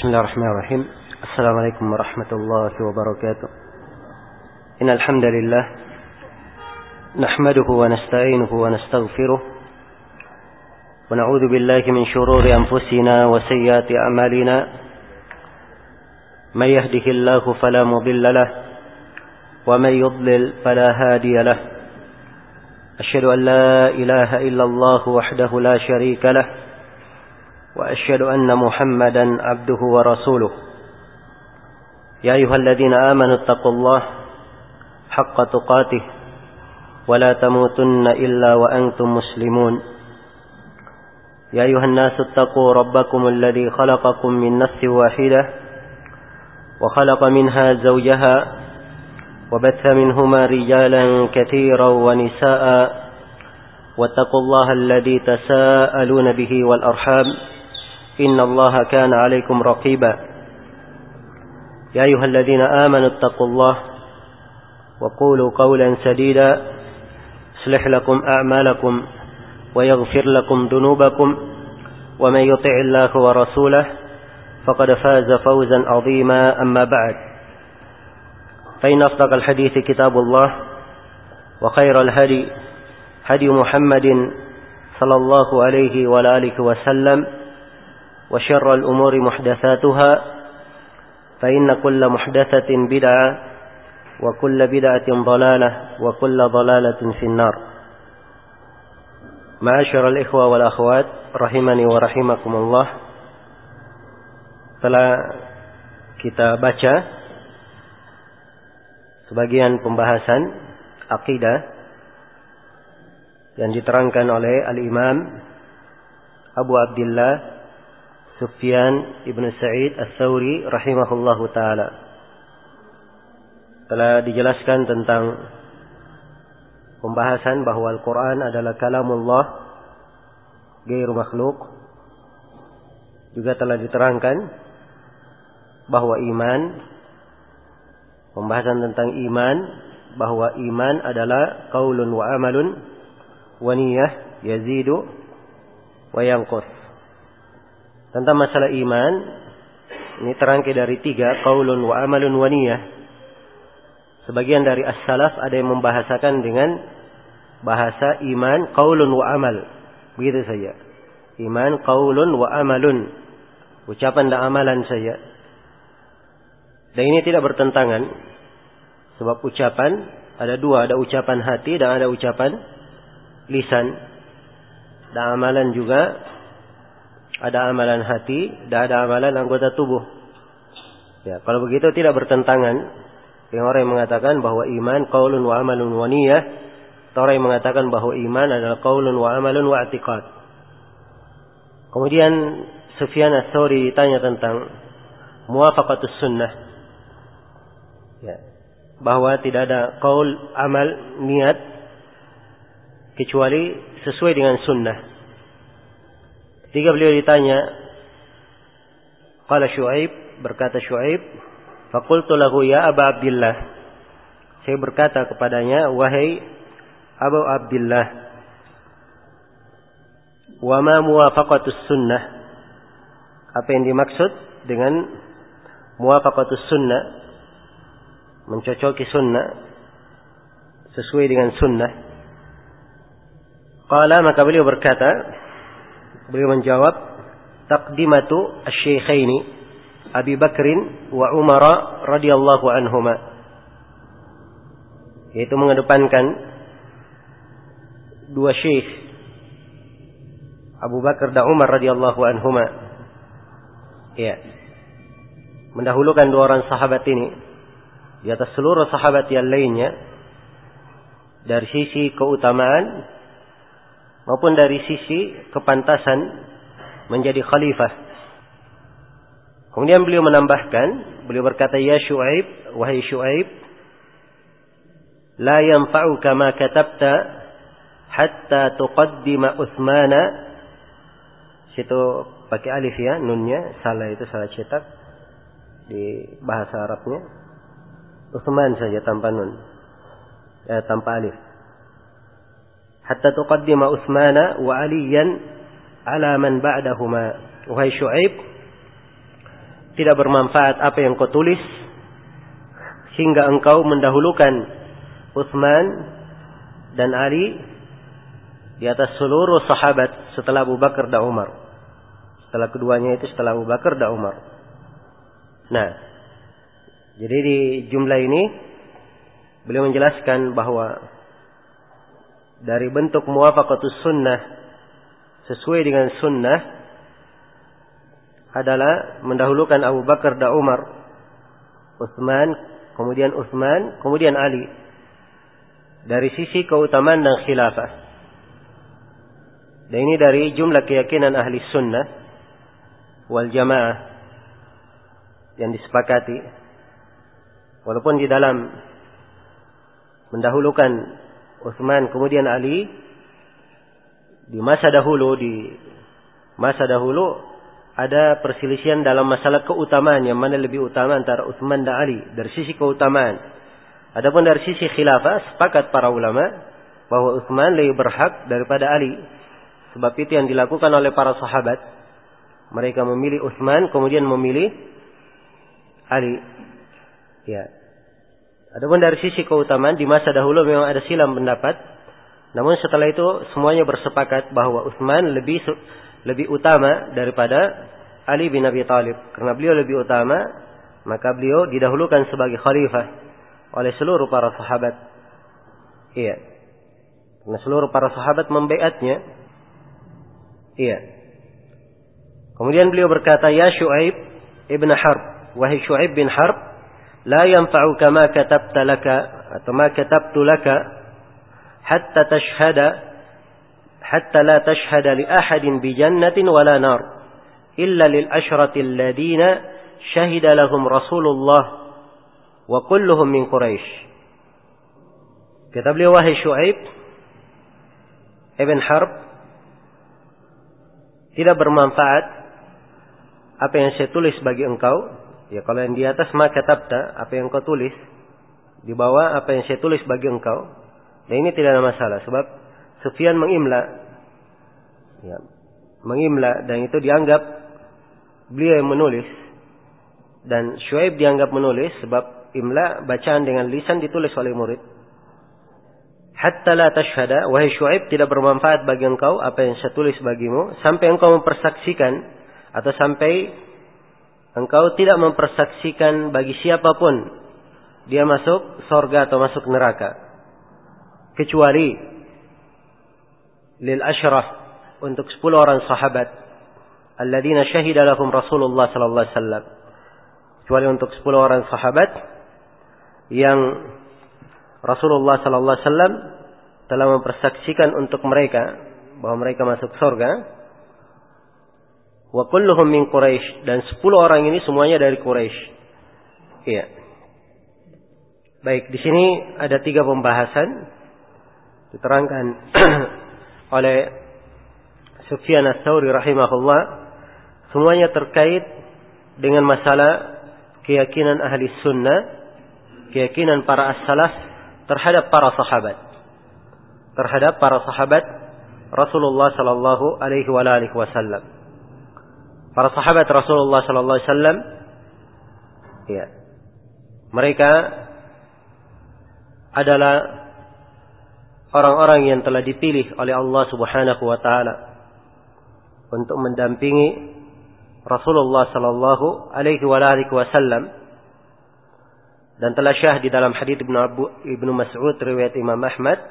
Bismillahirrahmanirrahim. Assalamualaikum warahmatullahi wabarakatuh. Innal hamdalillah nahmaduhu wa nasta'inuhu wa nastaghfiruh wa na'udzu billahi min shururi anfusina wa sayyiati a'malina. May yahdihillahu fala mudilla lahu wa may yudlil fala hadiya lahu. Asyhadu an la ilaha illallah wahdahu la syarika lahu wa asyhadu anna Muhammadan abduhu wa rasuluh. Ya ayyuhalladzina amanu taqullaha haqqa tuqatih wa la tamutunna illa wa antum muslimun. Ya ayyuhan nasu taqu rabbakumul ladzi khalaqakum min nafsin wahidah wa khalaqa minha zawjaha wa batha minhuma rijalan katsiran wa nisaa'a wattaqullaha alladzi tasaaluna bihi wal arham innallaha kana 'alaikum raqiba. Ya ayyuhalladzina amanu taqullaha wa qulu qawlan sadida yuslih lakum a'malakum wa yaghfir lakum dhunubakum wa may yuti'illaha wa rasulahu faqad faza fawzan 'azima. Amma ba'd, fa inna asdaqal hadithi kitabullah wa khairal hadi hadi Muhammadin sallallahu alaihi wa alihi wa sallam wa syarrul umuri muhdatsatuha fa inna kulla muhdatsatin bid'ah wa kulla bid'atin dhalalah wa kulla dhalalatin finnar. Ma'asyiral ikhwa wal akhwat rahimani wa rahimakumullah. Telah kita baca sebagian pembahasan akidah yang diterangkan oleh Al-Imam Abu Abdullah Sufyan ibn Sa'id Ats-Tsauri rahimahullahu ta'ala. Telah dijelaskan tentang pembahasan bahwa Al-Quran adalah kalamullah ghairu makhluk. Juga telah diterangkan bahwa iman, pembahasan tentang iman, bahwa iman adalah qaulun wa amalun wa niyyah yazidu wa yanqus. Tentang masalah iman ini terangkai dari 3, qaulun wa amalun wa niyyah. Sebagian dari as-salaf ada yang membahasakan dengan bahasa iman qaulun wa amal, begitu saja. Iman qaulun wa amalun, ucapan dan amalan saja. Dan ini tidak bertentangan, sebab ucapan ada 2, ada ucapan hati dan ada ucapan lisan. Dan amalan juga ada amalan hati dan ada amalan anggota tubuh. Ya, kalau begitu tidak bertentangan dengan orang yang mengatakan bahwa iman qaulun wa amalun wa niyyah, atau orang yang mengatakan bahwa iman adalah qaulun wa amalun wa i'tiqad. Kemudian Sufyan Ats-Tsauri ditanya tentang muwafaqatus sunnah. Ya, bahwa tidak ada qaul, amal, niat kecuali sesuai dengan sunnah. Ketika beliau ditanya, qala Syu'aib, berkata Syu'aib, faqultu lahu ya Aba Abdillah, saya berkata kepadanya, wahai Abu Abdillah, wa ma muwafaqatus sunnah, apa yang dimaksud dengan muwafaqatus sunnah, mencocoki sunnah, sesuai dengan sunnah. Qala, maka beliau berkata, beliau menjawab, taqdimatu asy-syaikhaini Abi Bakrin wa Umar radhiyallahu anhuma, yaitu mengedepankan 2 syekh, Abu Bakar dan Umar radhiyallahu anhuma. Ya, mendahulukan 2 orang sahabat ini di atas seluruh sahabat yang lainnya dari sisi keutamaan maupun dari sisi kepantasan menjadi khalifah. Kemudian beliau menambahkan, beliau berkata, ya Syu'aib, wahai Syu'aib, la yanfa'uka ma katabta hatta tuqaddima Utsmana. Situ pakai alif ya, nunnya salah, itu salah cetak di bahasa Arabnya. Utsman saja tanpa nun, tanpa alif. Hatta tuqaddima Utsmana wa Aliyan ala man ba'dahuma. Wahai Syu'aib, tidak bermanfaat apa yang kau tulis hingga engkau mendahulukan Utsman dan Ali di atas seluruh sahabat setelah Abu Bakar dan Umar. Setelah keduanya itu, setelah Abu Bakar dan Umar. Nah, jadi di jumlah ini beliau menjelaskan bahwa dari bentuk muwafaqatus sunnah sesuai dengan sunnah adalah mendahulukan Abu Bakar dan Umar, Utsman, kemudian Ali. Dari sisi keutamaan dan khilafah. Dan ini dari jumlah keyakinan ahli sunnah wal jamaah yang disepakati. Walaupun di dalam mendahulukan Utsman kemudian Ali di masa dahulu ada perselisihan dalam masalah keutamaan, yang mana lebih utama antara Utsman dan Ali dari sisi keutamaan. Adapun dari sisi khilafah, sepakat para ulama bahwa Utsman lebih berhak daripada Ali. Sebab itu yang dilakukan oleh para sahabat. Mereka memilih Utsman kemudian memilih Ali. Ya. Adapun dari sisi keutamaan, di masa dahulu memang ada silang pendapat. Namun setelah itu semuanya bersepakat bahwa Utsman lebih utama daripada Ali bin Abi Thalib. Karena beliau lebih utama, maka beliau didahulukan sebagai khalifah oleh seluruh para sahabat. Iya. Karena seluruh para sahabat membaiatnya. Iya. Kemudian beliau berkata, "Ya Syu'aib ibn Harb, wahai Syu'aib bin Harb, la yanfa'uka ma katabta laka atau ma katabtu laka hatta la tashhada li ahadin bi jannatin wala nar illa lil ashrati alladhina shahida lahum Rasulullah wa kulluhum min Quraisy." Kata beliau, wahai Syu'aib ibn Harb, tidak bermanfaat apa yang saya tulis bagi engkau. Ya, kalau yang di atas ma katabta, apa yang kau tulis, di bawah apa yang saya tulis bagi engkau. Dan ini tidak ada masalah, sebab Sufyan mengimla. Ya, mengimla, dan itu dianggap beliau yang menulis. Dan Syuaib dianggap menulis, sebab imla, bacaan dengan lisan, ditulis oleh murid. Hatta la tashhada, wahai Syuaib, tidak bermanfaat bagi engkau apa yang saya tulis bagimu, sampai engkau mempersaksikan, atau sampai engkau tidak mempersaksikan bagi siapapun dia masuk surga atau masuk neraka, kecuali lil ashraf, untuk 10 orang sahabat, alladzina syahida lahum Rasulullah sallallahu alaihi wasallam, kecuali untuk 10 orang sahabat yang Rasulullah sallallahu alaihi wasallam telah mempersaksikan untuk mereka bahwa mereka masuk surga. Wa kulluhum min Quraisy, dan 10 orang ini semuanya dari Quraisy. Iya. Baik, di sini ada 3 pembahasan diterangkan oleh Sufyan Ats-Tsauri rahimahullah. Semuanya terkait dengan masalah keyakinan ahli sunnah, keyakinan para as-salaf terhadap para sahabat Rasulullah sallallahu alaihi wasallam. Para sahabat Rasulullah sallallahu alaihi wasallam, ya, mereka adalah orang-orang yang telah dipilih oleh Allah Subhanahu wa taala untuk mendampingi Rasulullah sallallahu alaihi wasallam, dan telah syah di dalam hadits Ibnu Mas'ud riwayat Imam Ahmad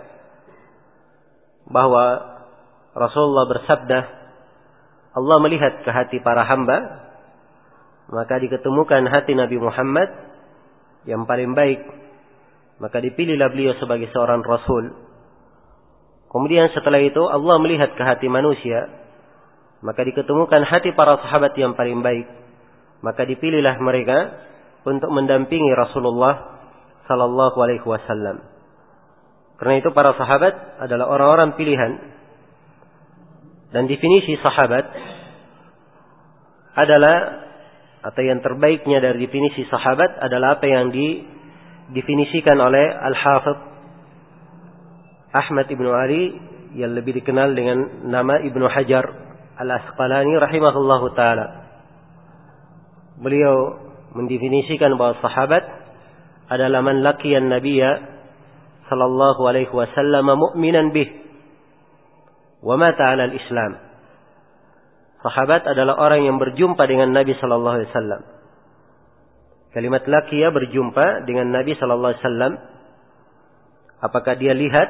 bahwa Rasulullah bersabda, Allah melihat ke hati para hamba, maka diketemukan hati Nabi Muhammad yang paling baik, maka dipilihlah beliau sebagai seorang Rasul. Kemudian setelah itu Allah melihat ke hati manusia, maka diketemukan hati para sahabat yang paling baik, maka dipilihlah mereka untuk mendampingi Rasulullah sallallahu alaihi wasallam. Karena itu para sahabat adalah orang-orang pilihan. Dan definisi sahabat adalah, atau yang terbaiknya dari definisi sahabat adalah apa yang didefinisikan oleh Al-Hafidh Ahmad Ibn Ali, yang lebih dikenal dengan nama Ibnu Hajar Al-Asqalani rahimahullahu ta'ala. beliau mendefinisikan bahwa sahabat adalah man laqiyan nabiyya sallallahu alaihi wasallam mu'minan bih wa mata 'ala al-islam. Sahabat adalah orang yang berjumpa dengan Nabi sallallahu alaihi wasallam. Kalimat laqiya, berjumpa dengan Nabi sallallahu alaihi wasallam. Apakah dia lihat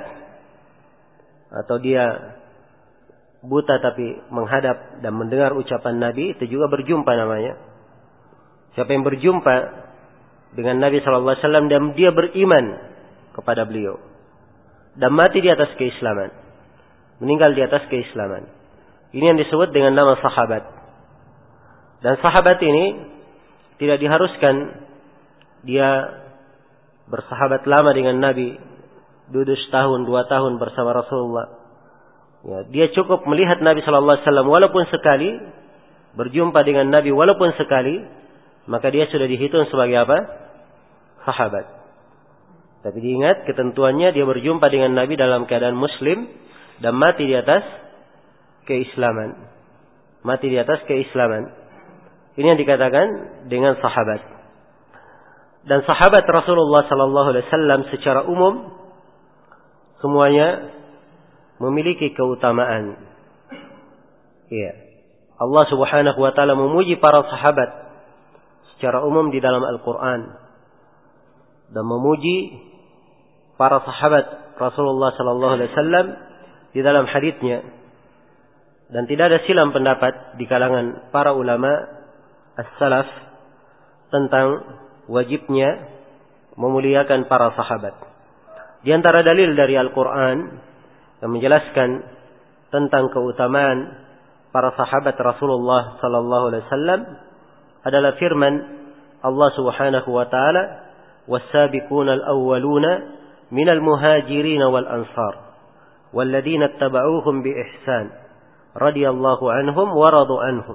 atau dia buta tapi menghadap dan mendengar ucapan Nabi, itu juga berjumpa namanya. Siapa yang berjumpa dengan Nabi sallallahu alaihi wasallam dan dia beriman kepada beliau dan mati di atas keislaman, meninggal di atas keislaman, ini yang disebut dengan nama sahabat. Dan sahabat ini tidak diharuskan dia bersahabat lama dengan Nabi, duduk setahun 2 tahun bersama Rasulullah. Ya, dia cukup melihat Nabi sallallahu alaihi wasallam walaupun sekali, berjumpa dengan Nabi walaupun sekali, maka dia sudah dihitung sebagai apa? Sahabat. Tapi diingat ketentuannya, dia berjumpa dengan Nabi dalam keadaan muslim dan mati di atas keislaman. Mati di atas keislaman. Ini yang dikatakan dengan sahabat. Dan sahabat Rasulullah sallallahu alaihi wasallam secara umum semuanya memiliki keutamaan. Iya. Allah Subhanahu wa taala memuji para sahabat secara umum di dalam Al-Qur'an dan memuji para sahabat Rasulullah sallallahu alaihi wasallam di dalam haditsnya. Dan tidak ada silang pendapat di kalangan para ulama as-salaf tentang wajibnya memuliakan para sahabat. Di antara dalil dari Al-Qur'an yang menjelaskan tentang keutamaan para sahabat Rasulullah sallallahu alaihi wasallam adalah firman Allah Subhanahu wa taala, "Was-sabiquna al-awwaluna minal muhajirin wal ansar walladzina ittaba'uuhum bi ihsan radhiyallahu anhum wa radu anhum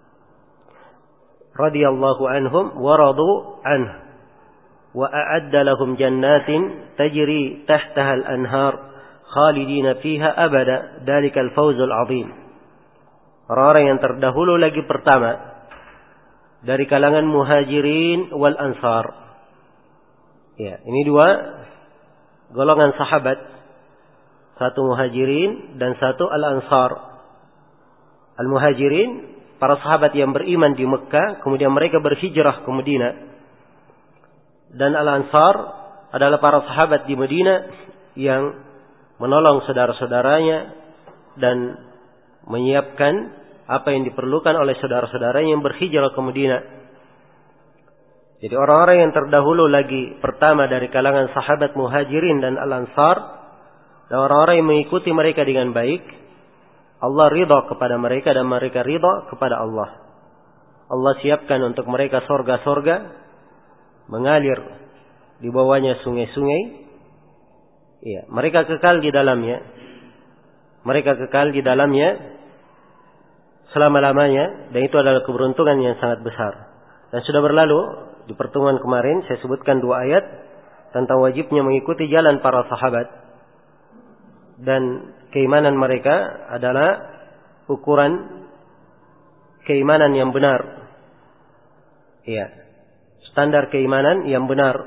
wa a'adda lahum jannatin tajri tahtaha al-anhar khalidina fiha abada dzalikal fawzul 'adzim." Orang-orang yang terdahulu lagi pertama dari kalangan muhajirin wal ansar. Ya, ini 2 golongan sahabat, 1 muhajirin dan 1 al-ansar. Al-muhajirin, para sahabat yang beriman di Mekah, kemudian mereka berhijrah ke Madinah. Dan al-ansar adalah para sahabat di Madinah yang menolong saudara-saudaranya dan menyiapkan apa yang diperlukan oleh saudara-saudaranya yang berhijrah ke Madinah. Jadi orang-orang yang terdahulu lagi pertama dari kalangan sahabat muhajirin dan al-ansar, dan orang-orang yang mengikuti mereka dengan baik, Allah ridha kepada mereka dan mereka ridha kepada Allah. Allah siapkan untuk mereka sorga-sorga, mengalir di bawahnya sungai-sungai. Iya, mereka kekal di dalamnya. Mereka kekal di dalamnya selama-lamanya, dan itu adalah keberuntungan yang sangat besar. Dan sudah berlalu di pertemuan kemarin saya sebutkan 2 ayat tentang wajibnya mengikuti jalan para sahabat, dan keimanan mereka adalah ukuran keimanan yang benar. Iya, standar keimanan yang benar.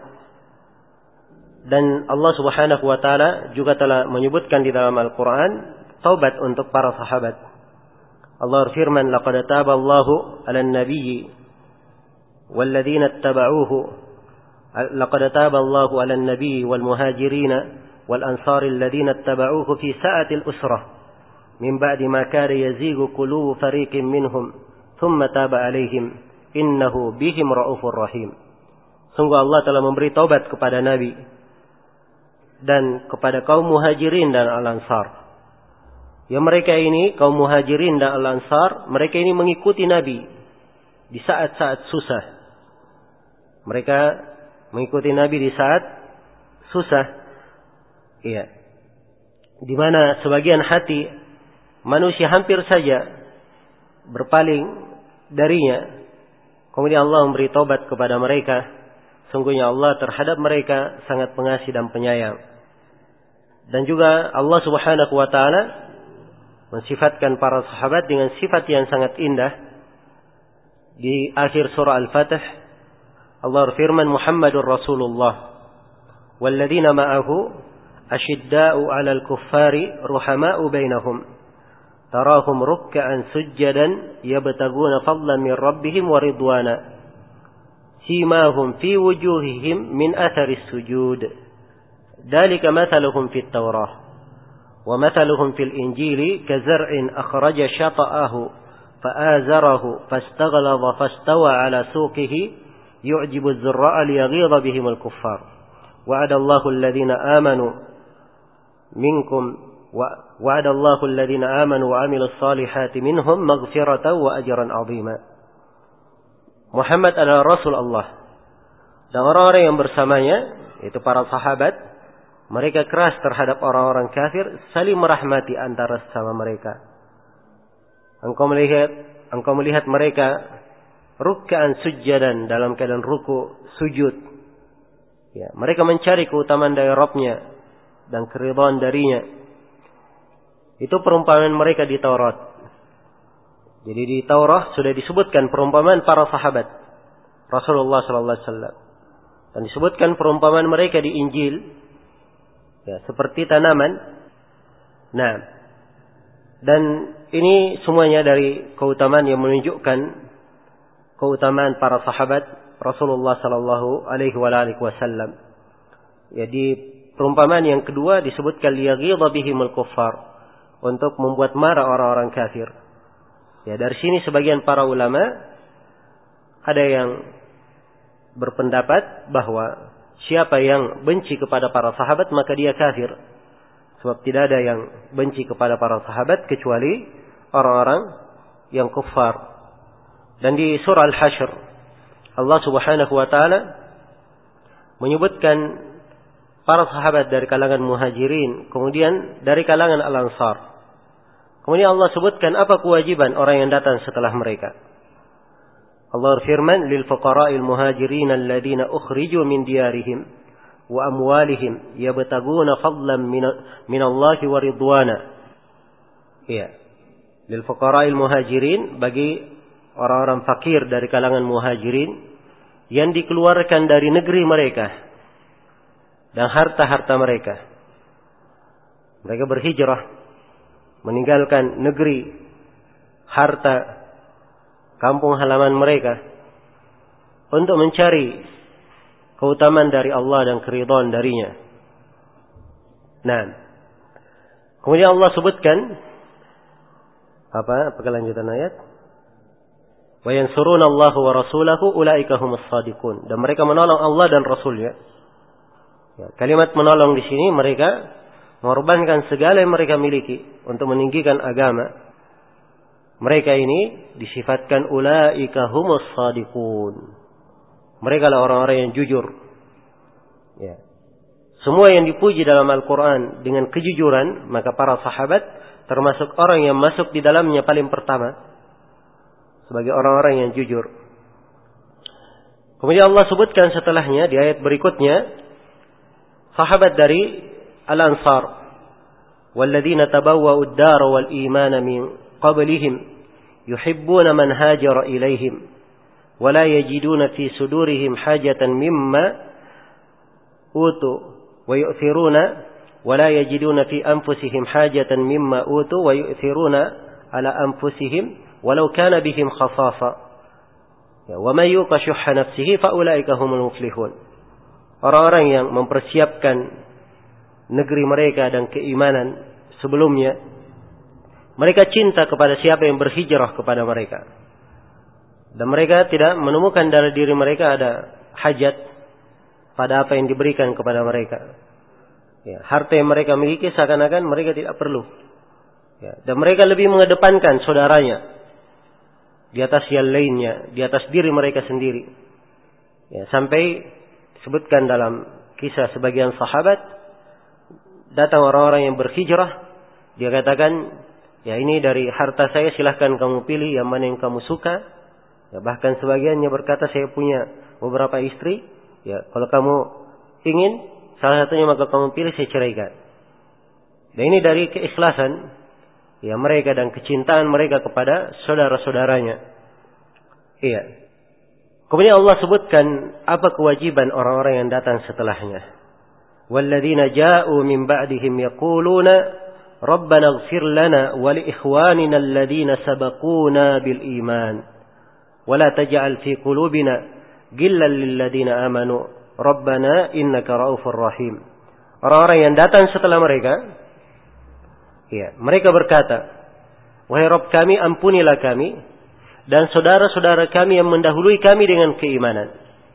Dan Allah Subhanahu wa taala juga telah menyebutkan di dalam Al-Qur'an taubat untuk para sahabat. Allah berfirman, "Laqad taballahu 'alan nabiyyi والذين اتبعوه لقد تاب الله على النبي والمهاجرين والأنصار الذين اتبعوه في ساعة الأسرة من بعد ما كان يزيغ قلوب فريق منهم ثم تاب عليهم إنه بهم رؤوف رحيم." Sungguh Allah telah memberi taubat kepada Nabi dan kepada kaum muhajirin dan al-ansar. Ya, mereka ini kaum muhajirin dan al-ansar, mereka ini mengikuti Nabi di saat-saat susah. Mereka mengikuti Nabi di saat susah. Iya. Di mana sebagian hati manusia hampir saja berpaling darinya. Kemudian Allah memberi taubat kepada mereka. Sungguhnya Allah terhadap mereka sangat pengasih dan penyayang. Dan juga Allah Subhanahu wa taala mensifatkan para sahabat dengan sifat yang sangat indah, di akhir surah Al-Fatih Allah berfirman Muhammadur Rasulullah walladzina ma'ahu asyidda'u 'alal kuffari ruhama'u bainahum tarahum ruk'an sujjadan yabtaguna fadlan min rabbihim wa ridwana simahum fi wujuhihim min atharis sujud dzalika mathaluhum fit Taurah wa mathaluhum fil Injili kazar'in akhraja shata'ahu fa'azarahu fastaghladha fastawa 'ala suqihi yu'jibu az-zurra'a liyaghidha bihim al-kuffar wa'ada Allahu alladhina amanu minkum وعد الله الذين آمنوا وعملوا الصالحات منهم مغفرة وأجرا عظيما. Muhammad adalah Rasul Allah. Dan orang-orang yang bersamanya, itu para sahabat, mereka keras terhadap orang-orang kafir, saling merahmati antara sesama mereka. Engkau melihat mereka ruk'an sujjadan, dalam keadaan ruku, sujud. Ya, mereka mencari keutamaan dari Rabb-nya dan keridhaan darinya. Itu perumpamaan mereka di Taurat. Jadi di Taurat sudah disebutkan perumpamaan para sahabat Rasulullah sallallahu alaihi wasallam. Dan disebutkan perumpamaan mereka di Injil. Ya, seperti tanaman. Nah, dan ini semuanya dari keutamaan yang menunjukkan keutamaan para sahabat Rasulullah sallallahu alaihi wasallam. Jadi perumpamaan yang kedua disebutkan liyaghidha bihimul kuffar, untuk membuat marah orang-orang kafir. Ya, dari sini sebagian para ulama ada yang berpendapat bahwa siapa yang benci kepada para sahabat maka dia kafir. Sebab tidak ada yang benci kepada para sahabat kecuali orang-orang yang kufar. Dan di surah Al-Hasyr Allah Subhanahu wa taala menyebutkan para sahabat dari kalangan Muhajirin, kemudian dari kalangan Al-Ansar. Kemudian Allah sebutkan apa kewajiban orang yang datang setelah mereka. Allah berfirman, "Lil fuqara'il muhajirin alladziina ukhriju min diyarihim wa amwalihim yabtaguna fadlan min Allah wa ridwana." Ya. Lil fuqara'il muhajirin, bagi orang-orang fakir dari kalangan Muhajirin yang dikeluarkan dari negeri mereka dan harta-harta mereka. Mereka berhijrah, meninggalkan negeri, harta, kampung halaman mereka untuk mencari keutamaan dari Allah dan keridhaan darinya. Nah, kemudian Allah sebutkan apa kelanjutan ayat? Wa yansuruna Allah wa rasulahu ulaika humus shadiqun. Dan mereka menolong Allah dan Rasulnya. Ya, kalimat menolong di sini mereka mengorbankan segala yang mereka miliki untuk meninggikan agama. Mereka ini disifatkan ulaika humus shadiqun. Mereka adalah orang-orang yang jujur. Ya. Semua yang dipuji dalam Al-Quran dengan kejujuran, maka para sahabat termasuk orang yang masuk di dalamnya paling pertama sebagai orang-orang yang jujur. Kemudian Allah sebutkan setelahnya di ayat berikutnya sahabat dari Al-Ansar, walladzina tabawwa'u ad-dara wal imana min qablihim yuhibbuna man hajara ilaihim wa la yajiduna fi sudurihim hajatan mimma utu wa yu'thiruna wa la yajiduna fi anfusihim hajatan mimma utu wa yu'thiruna ala anfusihim walau kana bihim khasasa wa man yuqa shuhha nafsihi fa ulaika humul muflihun. Orang-orang yang mempersiapkan negeri mereka dan keimanan sebelumnya, mereka cinta kepada siapa yang berhijrah kepada mereka, dan mereka tidak menemukan dalam diri mereka ada hajat pada apa yang diberikan kepada mereka. Ya, harta yang mereka miliki seakan-akan mereka tidak perlu. Ya, dan mereka lebih mengedepankan saudaranya di atas yang lainnya, di atas diri mereka sendiri. Ya, sampai disebutkan dalam kisah sebagian sahabat, datang orang-orang yang berhijrah, dia katakan, ya ini dari harta saya, silahkan kamu pilih yang mana yang kamu suka. Ya, bahkan sebagiannya berkata, saya punya beberapa istri, ya kalau kamu ingin salah satunya maka kamu pilih, saya ceraikan. Dan ini dari keikhlasan ya mereka dan kecintaan mereka kepada saudara-saudaranya. Iya. Kemudian Allah sebutkan apa kewajiban orang-orang yang datang setelahnya. Walladzina ja'u min ba'dihim yaquluna Rabbana ighfir lana wa li ikhwanina alladhina sabaquna bil iman wa la taj'al fi qulubina ghillan lil ladzina amanu Rabbana innaka ra'ufur rahim. Orang-orang yang datang setelah mereka, ya, mereka berkata, wahai Rabb kami, ampunilah kami dan saudara-saudara kami yang mendahului kami dengan keimanan.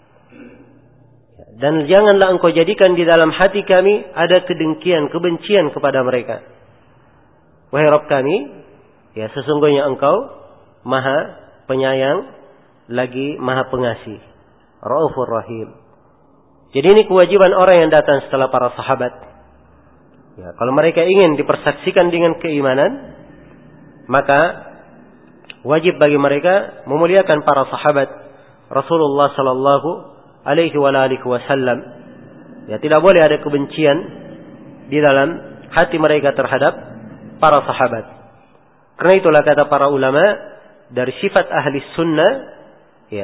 Dan janganlah engkau jadikan di dalam hati kami ada kedengkian, kebencian kepada mereka. Wahai Rabb kami, ya sesungguhnya engkau maha penyayang lagi maha pengasih. Raufur Rahim. Jadi ini kewajiban orang yang datang setelah para sahabat. Ya, kalau mereka ingin dipersaksikan dengan keimanan, maka wajib bagi mereka memuliakan para sahabat Rasulullah sallallahu alaihi wasallam. Ya, tidak boleh ada kebencian di dalam hati mereka terhadap para sahabat. Karena itulah kata para ulama, dari sifat ahli sunnah, ya,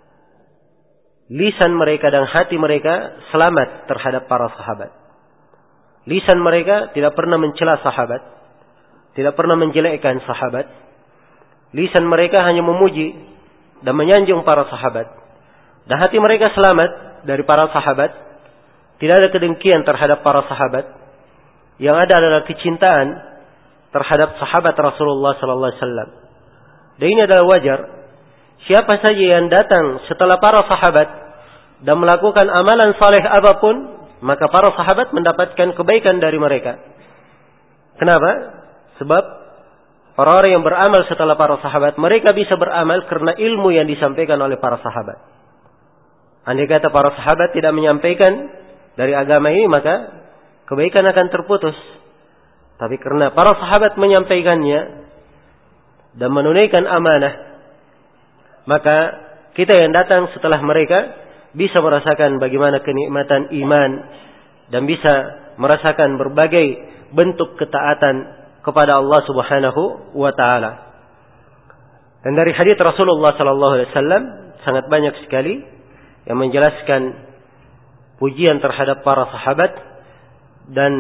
lisan mereka dan hati mereka selamat terhadap para sahabat. Lisan mereka tidak pernah mencela sahabat, tidak pernah menjelekkan sahabat. Lisan mereka hanya memuji dan menyanjung para sahabat. Dan hati mereka selamat dari para sahabat. Tidak ada kedengkian terhadap para sahabat. Yang ada adalah kecintaan terhadap sahabat Rasulullah sallallahu alaihi wasallam. Dan ini adalah wajar. Siapa saja yang datang setelah para sahabat dan melakukan amalan saleh apapun, maka para sahabat mendapatkan kebaikan dari mereka. Kenapa? Sebab orang-orang yang beramal setelah para sahabat, mereka bisa beramal karena ilmu yang disampaikan oleh para sahabat. Andai kata para sahabat tidak menyampaikan dari agama ini, maka kebaikan akan terputus. Tapi karena para sahabat menyampaikannya dan menunaikan amanah, maka kita yang datang setelah mereka bisa merasakan bagaimana kenikmatan iman dan bisa merasakan berbagai bentuk ketaatan kepada Allah Subhanahu wa taala. Dan dari hadis Rasulullah sallallahu alaihi wasallam sangat banyak sekali yang menjelaskan pujian terhadap para sahabat, dan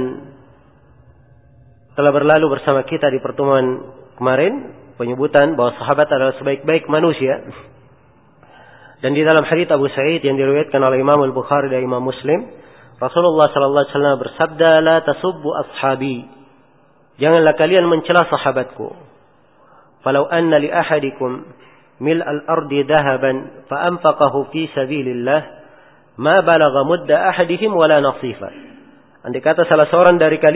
telah berlalu bersama kita di pertemuan kemarin penyebutan bahwa sahabat adalah sebaik-baik manusia. Dan di dalam hadits Abu Sa'id yang diriwayatkan oleh Imam Al-Bukhari dan Imam Muslim, Rasulullah sallallahu alaihi wasallam bersabda, "La tasubbu ashabi." Janganlah kalian mencela sahabatku. Falau anna li ahadikum mil'al ardi dhahaban fa anfaqahu fi sabilillah ma balagha mudda ahadihim wala nasifa. Andai kata salah seorang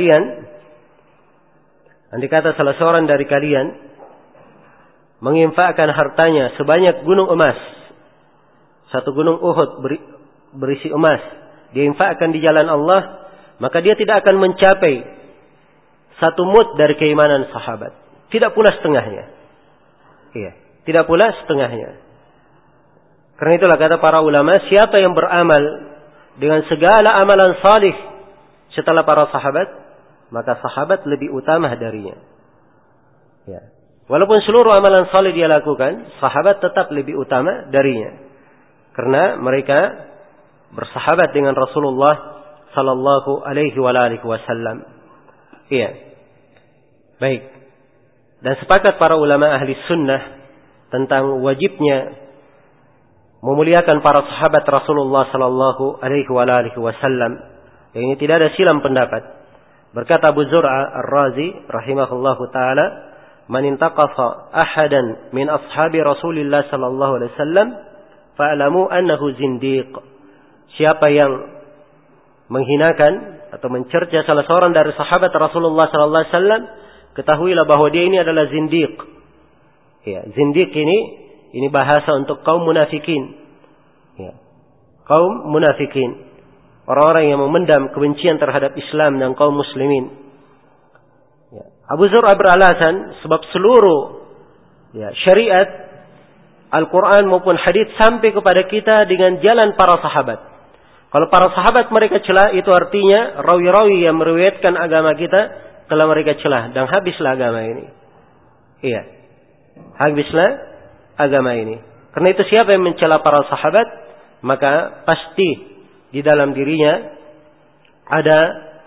dari kalian menginfakkan hartanya sebanyak gunung emas, satu gunung Uhud berisi emas, dia infakkan di jalan Allah, maka dia tidak akan mencapai satu mud dari keimanan sahabat. Tidak pula setengahnya. Iya, tidak pula setengahnya. Karena itulah kata para ulama, siapa yang beramal dengan segala amalan salih setelah para sahabat, maka sahabat lebih utama darinya. Ya. Walaupun seluruh amalan salih dia lakukan, sahabat tetap lebih utama darinya. Karena mereka bersahabat dengan Rasulullah sallallahu alaihi wasallam. Iya. Baik. Dan sepakat para ulama ahli sunnah tentang wajibnya memuliakan para sahabat Rasulullah sallallahu alaihi wasallam. Ini tidak ada silang pendapat. Berkata Abu Zur'a Ar-Razi rahimahullahu taala, "Man intaqasa ahadan min ashabi Rasulillah sallallahu alaihi wasallam fa'lamu annahu zindiq." Siapa yang menghinakan atau mencerca salah seorang dari sahabat Rasulullah sallallahu alaihi wasallam, ketahuilah bahwa dia ini adalah zindiq. Ya, zindiq ini bahasa untuk kaum munafikin. Ya. Kaum munafikin. Orang-orang yang memendam kebencian terhadap Islam dan kaum muslimin. Ya. Abu Zur'a beralasan sebab seluruh syariat Al-Quran maupun hadits sampai kepada kita dengan jalan para sahabat. Kalau para sahabat mereka celah, itu artinya rawi-rawi yang meriwayatkan agama kita telah mereka celah, dan habislah agama ini. Iya, habislah agama ini. Karena itu siapa yang mencela para sahabat, maka pasti di dalam dirinya ada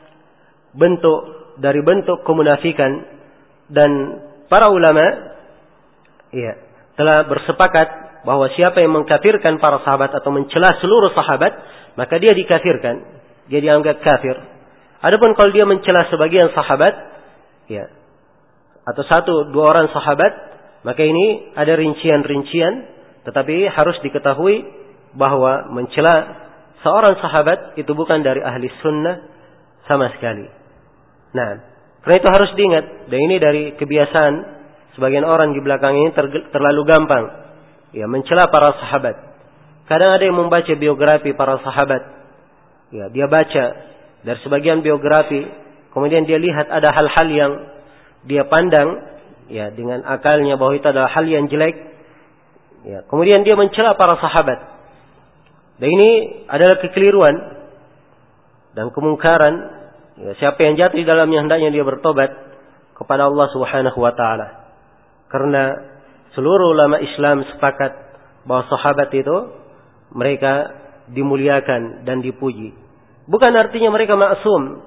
bentuk kemunafikan. Dan para ulama telah bersepakat bahwa siapa yang mengkafirkan para sahabat atau mencela seluruh sahabat, maka dia dikafirkan, dia dianggap kafir. Adapun kalau dia mencela sebagian sahabat, atau 1-2 orang sahabat, maka ini ada rincian-rincian, tetapi harus diketahui bahwa mencela seorang sahabat itu bukan dari ahli sunnah sama sekali. Nah, karena itu harus diingat, dan ini dari kebiasaan sebagian orang di belakang ini terlalu gampang mencela para sahabat. Kadang ada yang membaca biografi para sahabat, dia baca dari sebagian biografi, kemudian dia lihat ada hal-hal yang dia pandang dengan akalnya bahwa itu adalah hal yang jelek, kemudian dia mencela para sahabat. Dan ini adalah kekeliruan dan kemungkaran. Siapa yang jatuh di dalamnya hendaknya dia bertobat kepada Allah Subhanahu wa taala. Karena seluruh ulama Islam sepakat bahwa sahabat itu mereka dimuliakan dan dipuji. Bukan artinya mereka maksum,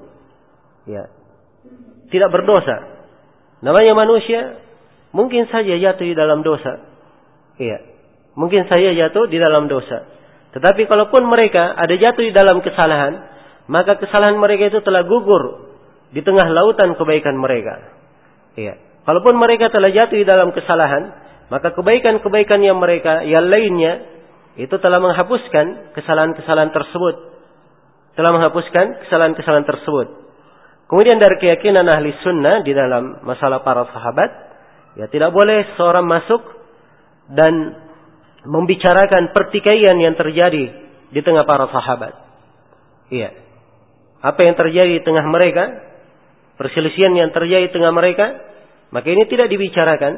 tidak berdosa. Namanya manusia, mungkin saja jatuh di dalam dosa. Mungkin saja jatuh di dalam dosa. Tetapi kalaupun mereka ada jatuh di dalam kesalahan, maka kesalahan mereka itu telah gugur di tengah lautan kebaikan mereka. Kalaupun mereka telah jatuh di dalam kesalahan, maka kebaikan-kebaikan yang mereka yang lainnya itu telah menghapuskan kesalahan-kesalahan tersebut. Kemudian dari keyakinan ahli sunnah di dalam masalah para sahabat, tidak boleh seorang masuk dan membicarakan pertikaian yang terjadi di tengah para sahabat. Apa yang terjadi di tengah mereka, perselisihan yang terjadi di tengah mereka, maka ini tidak dibicarakan.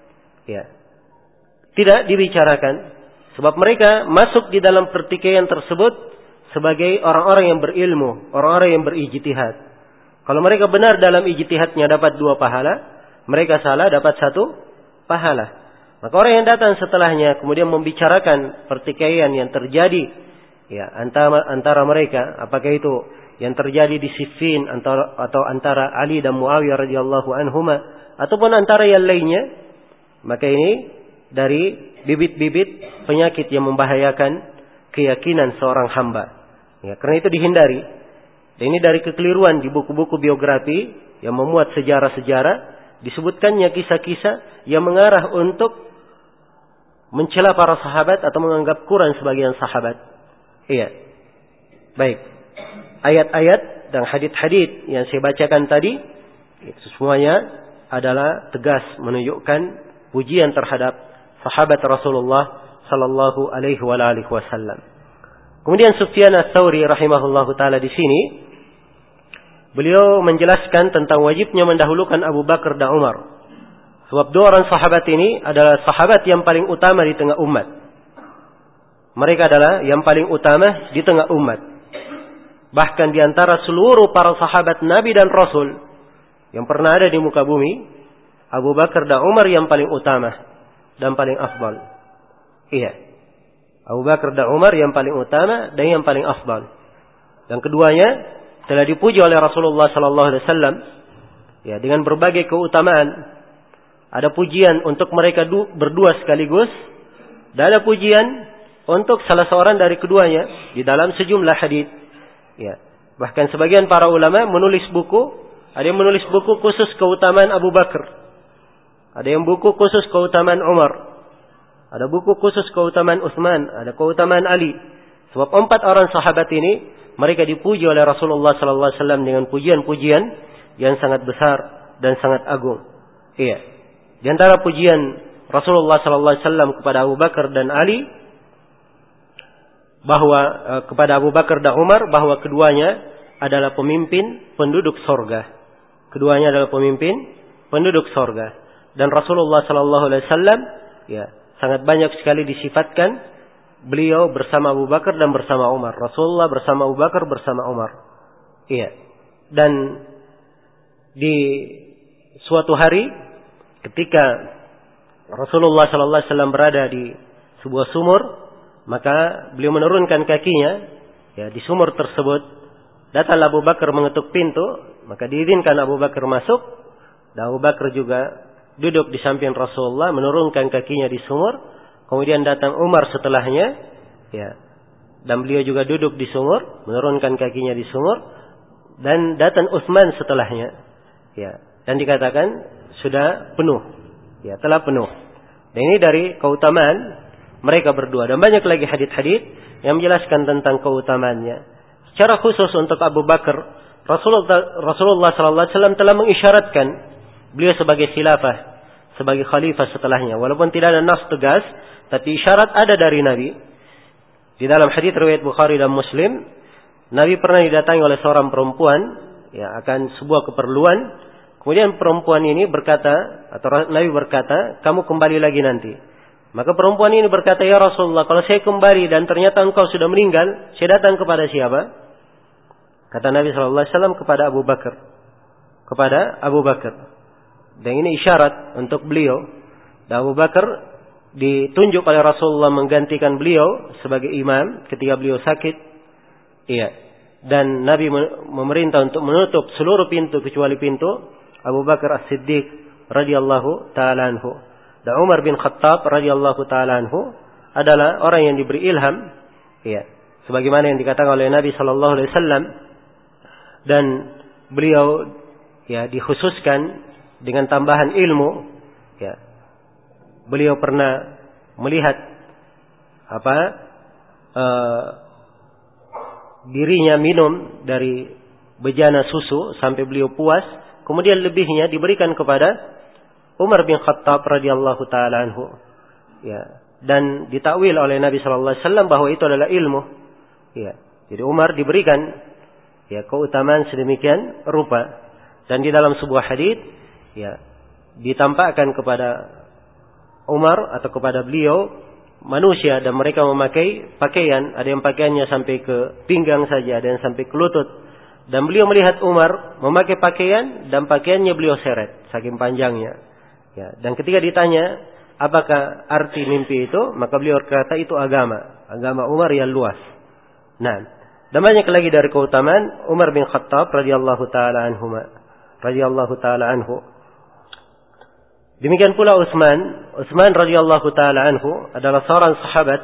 Tidak dibicarakan. Sebab mereka masuk di dalam pertikaian tersebut sebagai orang-orang yang berilmu, orang-orang yang berijtihad. Kalau mereka benar dalam ijtihadnya dapat 2 pahala, mereka salah dapat 1 pahala. Maka orang yang datang setelahnya kemudian membicarakan pertikaian yang terjadi antara mereka, apakah itu yang terjadi di Siffin atau antara Ali dan Muawiyah radhiyallahu anhuma ataupun antara yang lainnya, maka ini dari bibit-bibit penyakit yang membahayakan keyakinan seorang hamba. Karena itu dihindari. Dan ini dari kekeliruan di buku-buku biografi yang memuat sejarah-sejarah, disebutkannya kisah-kisah yang mengarah untuk mencela para sahabat atau menganggap kurang sebagian sahabat. Baik. Ayat-ayat dan hadits-hadits yang saya bacakan tadi, itu semuanya adalah tegas menunjukkan pujian terhadap sahabat Rasulullah sallallahu alaihi wasallam. Kemudian Sufyan Ats-Tsauri rahimahullahu taala di sini beliau menjelaskan tentang wajibnya mendahulukan Abu Bakar dan Umar. Sebab 2 orang sahabat ini adalah sahabat yang paling utama di tengah umat. Mereka adalah yang paling utama di tengah umat. Bahkan di antara seluruh para sahabat Nabi dan Rasul yang pernah ada di muka bumi, Abu Bakar dan Umar yang paling utama dan paling afdal. Abu Bakar dan Umar yang paling utama dan yang paling afdal. Dan keduanya telah dipuji oleh Rasulullah sallallahu alaihi wasallam dengan berbagai keutamaan. Ada pujian untuk mereka berdua sekaligus, dan ada pujian untuk salah seorang dari keduanya di dalam sejumlah hadis. Bahkan sebagian para ulama menulis buku, ada yang menulis buku khusus keutamaan Abu Bakar, ada yang buku khusus keutamaan Umar, ada buku khusus keutamaan Utsman, ada keutamaan Ali. Sebab 4 orang sahabat ini mereka dipuji oleh Rasulullah sallallahu alaihi wasallam dengan pujian-pujian yang sangat besar dan sangat agung. Di antara pujian Rasulullah sallallahu alaihi wasallam kepada Abu Bakar dan Ali, bahwa kepada Abu Bakar dan Umar, bahwa keduanya adalah pemimpin penduduk sorga. Keduanya adalah pemimpin penduduk sorga. Dan Rasulullah sallallahu alaihi wasallam sangat banyak sekali disifatkan beliau bersama Abu Bakar dan bersama Umar. Rasulullah bersama Abu Bakar bersama Umar. Dan di suatu hari ketika Rasulullah sallallahu alaihi wasallam berada di sebuah sumur, maka beliau menurunkan kakinya ya di sumur tersebut. Datang Abu Bakar mengetuk pintu, maka diizinkan Abu Bakar masuk. Dan Abu Bakar juga duduk di samping Rasulullah menurunkan kakinya di sumur. Kemudian datang Umar setelahnya, ya. Dan beliau juga duduk di sumur, menurunkan kakinya di sumur. Dan datang Utsman setelahnya, ya. Dan dikatakan sudah penuh, ya, telah penuh. Dan ini dari keutamaan mereka berdua. Dan banyak lagi hadits-hadits yang menjelaskan tentang keutamaannya. Secara khusus untuk Abu Bakar, Rasulullah SAW telah mengisyaratkan beliau sebagai khilafah, sebagai khalifah setelahnya. Walaupun tidak ada nas tegas, tapi isyarat ada dari Nabi. Di dalam hadits riwayat Bukhari dan Muslim, Nabi pernah didatangi oleh seorang perempuan, ya, akan sebuah keperluan. Kemudian perempuan ini berkata, atau Nabi berkata, kamu kembali lagi nanti. Maka perempuan ini berkata, ya Rasulullah, kalau saya kembali dan ternyata engkau sudah meninggal, saya datang kepada siapa? Kata Nabi SAW kepada Abu Bakar. Kepada Abu Bakar. Dan ini isyarat untuk beliau. Dan Abu Bakar ditunjuk oleh Rasulullah menggantikan beliau sebagai imam ketika beliau sakit. Iya. Dan Nabi memerintah untuk menutup seluruh pintu kecuali pintu Abu Bakar As-Siddiq radhiyallahu taala anhu. Dan Umar bin Khattab radhiyallahu taala anhu adalah orang yang diberi ilham, iya, sebagaimana yang dikatakan oleh Nabi sallallahu alaihi wasallam, dan beliau ya dikhususkan dengan tambahan ilmu, ya. Beliau pernah melihat dirinya minum dari bejana susu sampai beliau puas, kemudian lebihnya diberikan kepada Umar bin Khattab radhiyallahu taala anhu. Ya, dan ditakwil oleh Nabi sallallahu alaihi wasallam bahwa itu adalah ilmu. Ya. Jadi Umar diberikan ya keutamaan sedemikian rupa. Dan di dalam sebuah hadis ya ditampakkan kepada Umar atau kepada beliau manusia dan mereka memakai pakaian, ada yang pakaiannya sampai ke pinggang saja, ada yang sampai ke lutut. Dan beliau melihat Umar memakai pakaian dan pakaiannya beliau seret saking panjangnya. Ya, dan ketika ditanya apakah arti mimpi itu, maka beliau berkata itu agama Umar yang luas. Nah, dan banyak lagi dari keutamaan Umar bin Khattab radhiyallahu taala anhu. Demikian pula Utsman radhiyallahu taala anhu adalah seorang sahabat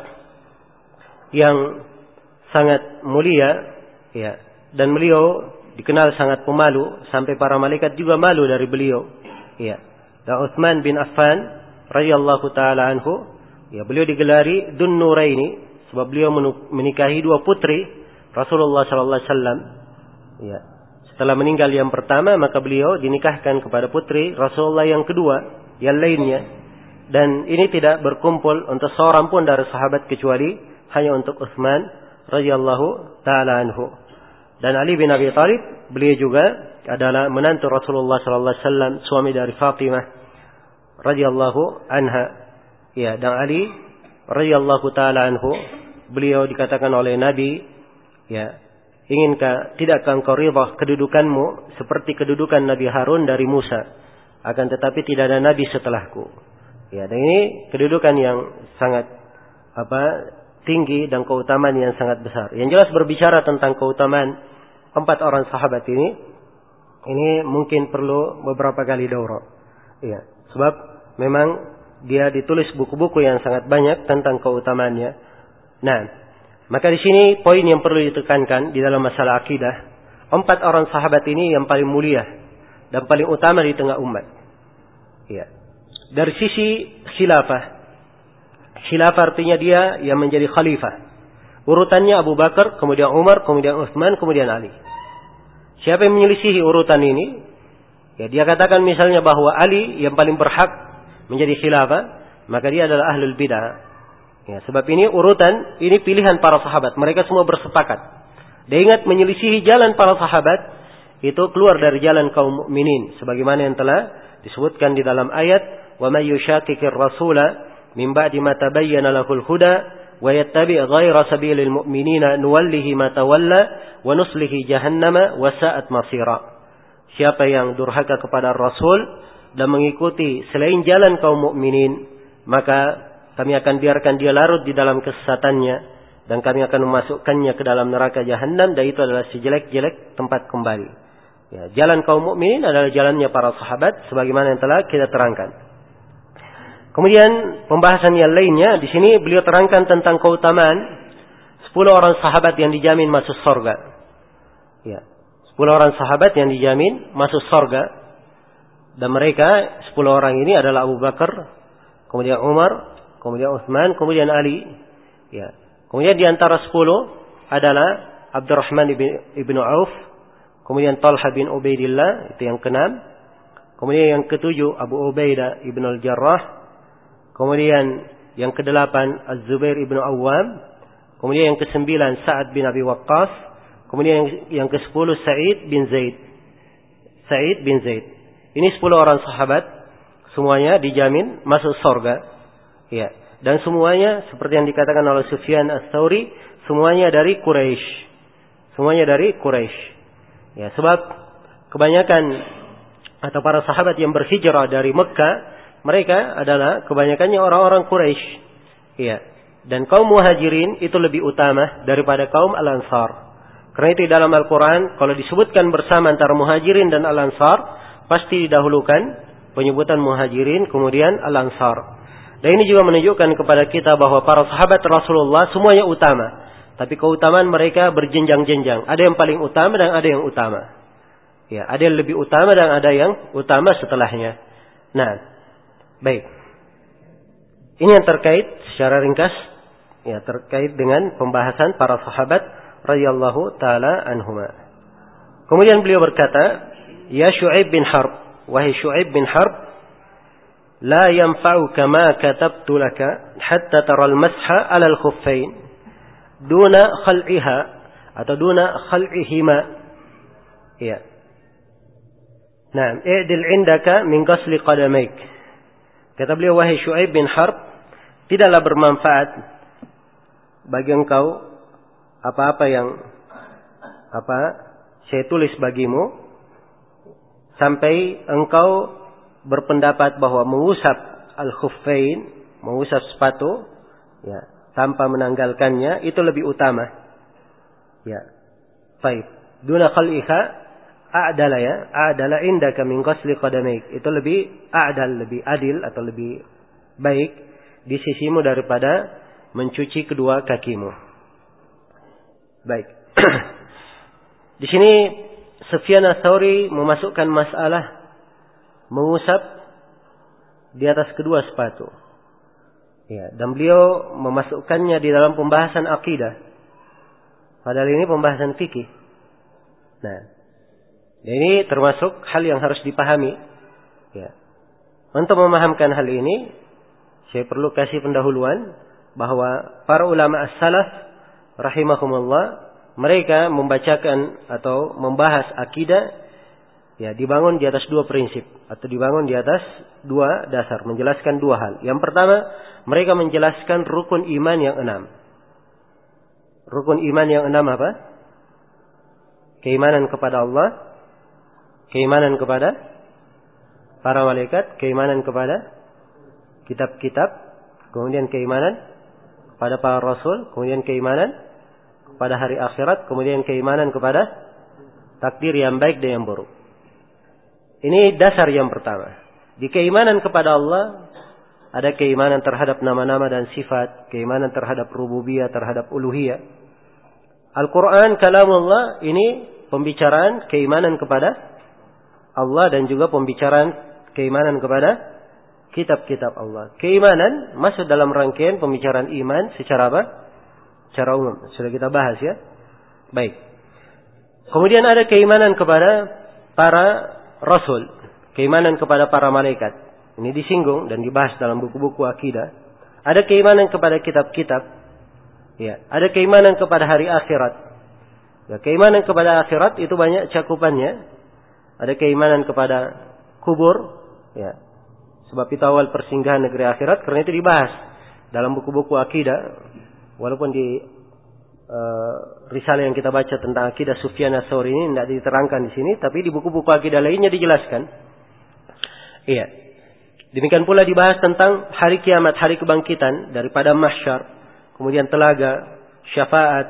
yang sangat mulia, ya, dan beliau dikenal sangat pemalu sampai para malaikat juga malu dari beliau, ya. Dan Utsman bin Affan radhiyallahu taala anhu, ya, beliau digelari Dzun Nuraini sebab beliau menikahi dua putri Rasulullah sallallahu alaihi wasallam, ya. Setelah meninggal yang pertama, maka beliau dinikahkan kepada putri Rasulullah yang kedua, yang lainnya. Dan ini tidak berkumpul untuk seorang pun dari sahabat kecuali hanya untuk Utsman radhiyallahu taala anhu. Dan Ali bin Abi Thalib, beliau juga adalah menantu Rasulullah sallallahu alaihi wasallam, suami dari Fatimah radhiyallahu anha. Ya, dan Ali radhiyallahu taala anhu, beliau dikatakan oleh Nabi, ya, tidakkah engkau ridha kedudukanmu seperti kedudukan Nabi Harun dari Musa, akan tetapi tidak ada nabi setelahku. Ya, dan ini kedudukan yang sangat tinggi dan keutamaan yang sangat besar. Yang jelas berbicara tentang keutamaan 4 orang sahabat ini mungkin perlu beberapa kali daurah. Ya, sebab memang dia ditulis buku-buku yang sangat banyak tentang keutamaannya. Nah, maka di sini poin yang perlu ditekankan di dalam masalah akidah, 4 orang sahabat ini yang paling mulia dan paling utama di tengah umat. Ya. Dari sisi khilafah artinya dia yang menjadi khalifah. Urutannya Abu Bakar, kemudian Umar, kemudian Utsman, kemudian Ali. Siapa yang menyelisihi urutan ini? Ya, dia katakan misalnya bahwa Ali yang paling berhak menjadi khilafah, maka dia adalah ahlul bid'ah. Ya, sebab ini urutan, ini pilihan para sahabat. Mereka semua bersepakat. Dan ingat, menyelisihi jalan para sahabat itu keluar dari jalan kaum mukminin, sebagaimana yang telah disebutkan di dalam ayat, "Wa may yushaqiqir rasula min ba'di ma tabayyana lahul huda wa yattabi' ghayra sabilil mu'minina nuwallihi ma tawalla wa nuslihi jahannama wa sa'at masira." Siapa yang durhaka kepada Rasul dan mengikuti selain jalan kaum mukminin, maka kami akan biarkan dia larut di dalam kesesatannya, dan kami akan memasukkannya ke dalam neraka jahanam, dan itu adalah sejelek-jelek tempat kembali. Ya, jalan kaum mukminin adalah jalannya para sahabat, sebagaimana yang telah kita terangkan. Kemudian pembahasan yang lainnya di sini beliau terangkan tentang keutamaan 10 orang sahabat yang dijamin masuk surga. Ya, 10 orang sahabat yang dijamin masuk surga, dan mereka 10 orang ini adalah Abu Bakar, kemudian Umar, kemudian Utsman, kemudian Ali. Ya. Kemudian di antara 10 adalah Abdurrahman ibn Auf, kemudian Talha bin Ubaidillah, itu yang ke-6. Kemudian yang ke-7 Abu Ubaidah ibn al-Jarrah, kemudian yang ke-8 Az-Zubair ibn Awwam, kemudian yang ke-9 Sa'ad bin Abi Waqqas, kemudian yang ke-10 Sa'id bin Zaid. Sa'id bin Zaid. Ini 10 orang sahabat, semuanya dijamin masuk surga. Ya, dan semuanya seperti yang dikatakan oleh Sufyan Ats-Tsauri, semuanya dari Quraisy. Semuanya dari Quraisy. Ya, sebab kebanyakan atau para sahabat yang berhijrah dari Mekah, mereka adalah kebanyakannya orang-orang Quraisy. Ya. Dan kaum muhajirin itu lebih utama daripada kaum al-ansar. Karena itu dalam Al-Quran, kalau disebutkan bersama antara muhajirin dan al-ansar, pasti didahulukan penyebutan muhajirin, kemudian al-ansar. Dan ini juga menunjukkan kepada kita bahwa para sahabat Rasulullah semuanya utama. Tapi keutamaan mereka berjenjang-jenjang. Ada yang paling utama dan ada yang utama. Ya, ada yang lebih utama dan ada yang utama setelahnya. Nah, baik. Ini yang terkait secara ringkas, ya, terkait dengan pembahasan para sahabat radhiyallahu taala anhuma. Kemudian beliau berkata, "Ya Syu'aib bin Harb, wahai Syu'aib bin Harb, la yanfa'uka ma katabtu laka hatta tara al-masha 'ala al-khuffain duna khal'iha atau duna khal'ihima." Ya. Nah, i'dil 'indaka min ghasli qadamaik. Kata beliau, wahai Syu'aib bin Harb, tidaklah bermanfaat bagi engkau apa-apa yang saya tulis bagimu sampai engkau berpendapat bahwa mengusap al-khuffain, mengusap sepatu, ya, tanpa menanggalkannya itu lebih utama. Ya. Baik. Duna khal'iha a'dala, ya, a'dala indaka min ghasli qadamaik. Itu lebih a'dal, lebih adil atau lebih baik di sisimu daripada mencuci kedua kakimu. Baik. Di sini Sufyan Ats-Tsauri memasukkan masalah mengusap di atas kedua sepatu. Ya, dan beliau memasukkannya di dalam pembahasan akidah. Padahal ini pembahasan fikih. Nah, ini termasuk hal yang harus dipahami. Ya. Untuk memahamkan hal ini, saya perlu kasih pendahuluan bahwa para ulama as-salaf rahimahumullah, mereka membacakan atau membahas akidah, ya, dibangun di atas dua prinsip atau dibangun di atas dua dasar, menjelaskan dua hal. Yang pertama, mereka menjelaskan rukun iman yang 6. Rukun iman yang 6 apa? Keimanan kepada Allah, keimanan kepada para malaikat, keimanan kepada kitab-kitab, kemudian keimanan kepada para rasul, kemudian keimanan pada hari akhirat, kemudian keimanan kepada takdir yang baik dan yang buruk. Ini dasar yang pertama. Di keimanan kepada Allah ada keimanan terhadap nama-nama dan sifat, keimanan terhadap rububiyah, terhadap uluhiyah. Al-Quran kalamullah, ini pembicaraan keimanan kepada Allah dan juga pembicaraan keimanan kepada kitab-kitab Allah. Keimanan masuk dalam rangkaian pembicaraan iman secara apa? Secara umum. Sudah kita bahas, ya. Baik. Kemudian ada keimanan kepada para rasul, keimanan kepada para malaikat. Ini disinggung dan dibahas dalam buku-buku akidah. Ada keimanan kepada kitab-kitab. Ya, ada keimanan kepada hari akhirat. Ya, keimanan kepada akhirat itu banyak cakupannya. Ada keimanan kepada kubur, ya. Sebab itu awal persinggahan negeri akhirat, karena itu dibahas dalam buku-buku akidah. Walaupun di risalah yang kita baca tentang akidah Sufyan Ats-Tsauri ini tidak diterangkan di sini, tapi di buku-buku akidah lainnya dijelaskan. Iya. Demikian pula dibahas tentang hari kiamat, hari kebangkitan daripada mahsyar, kemudian telaga, syafaat.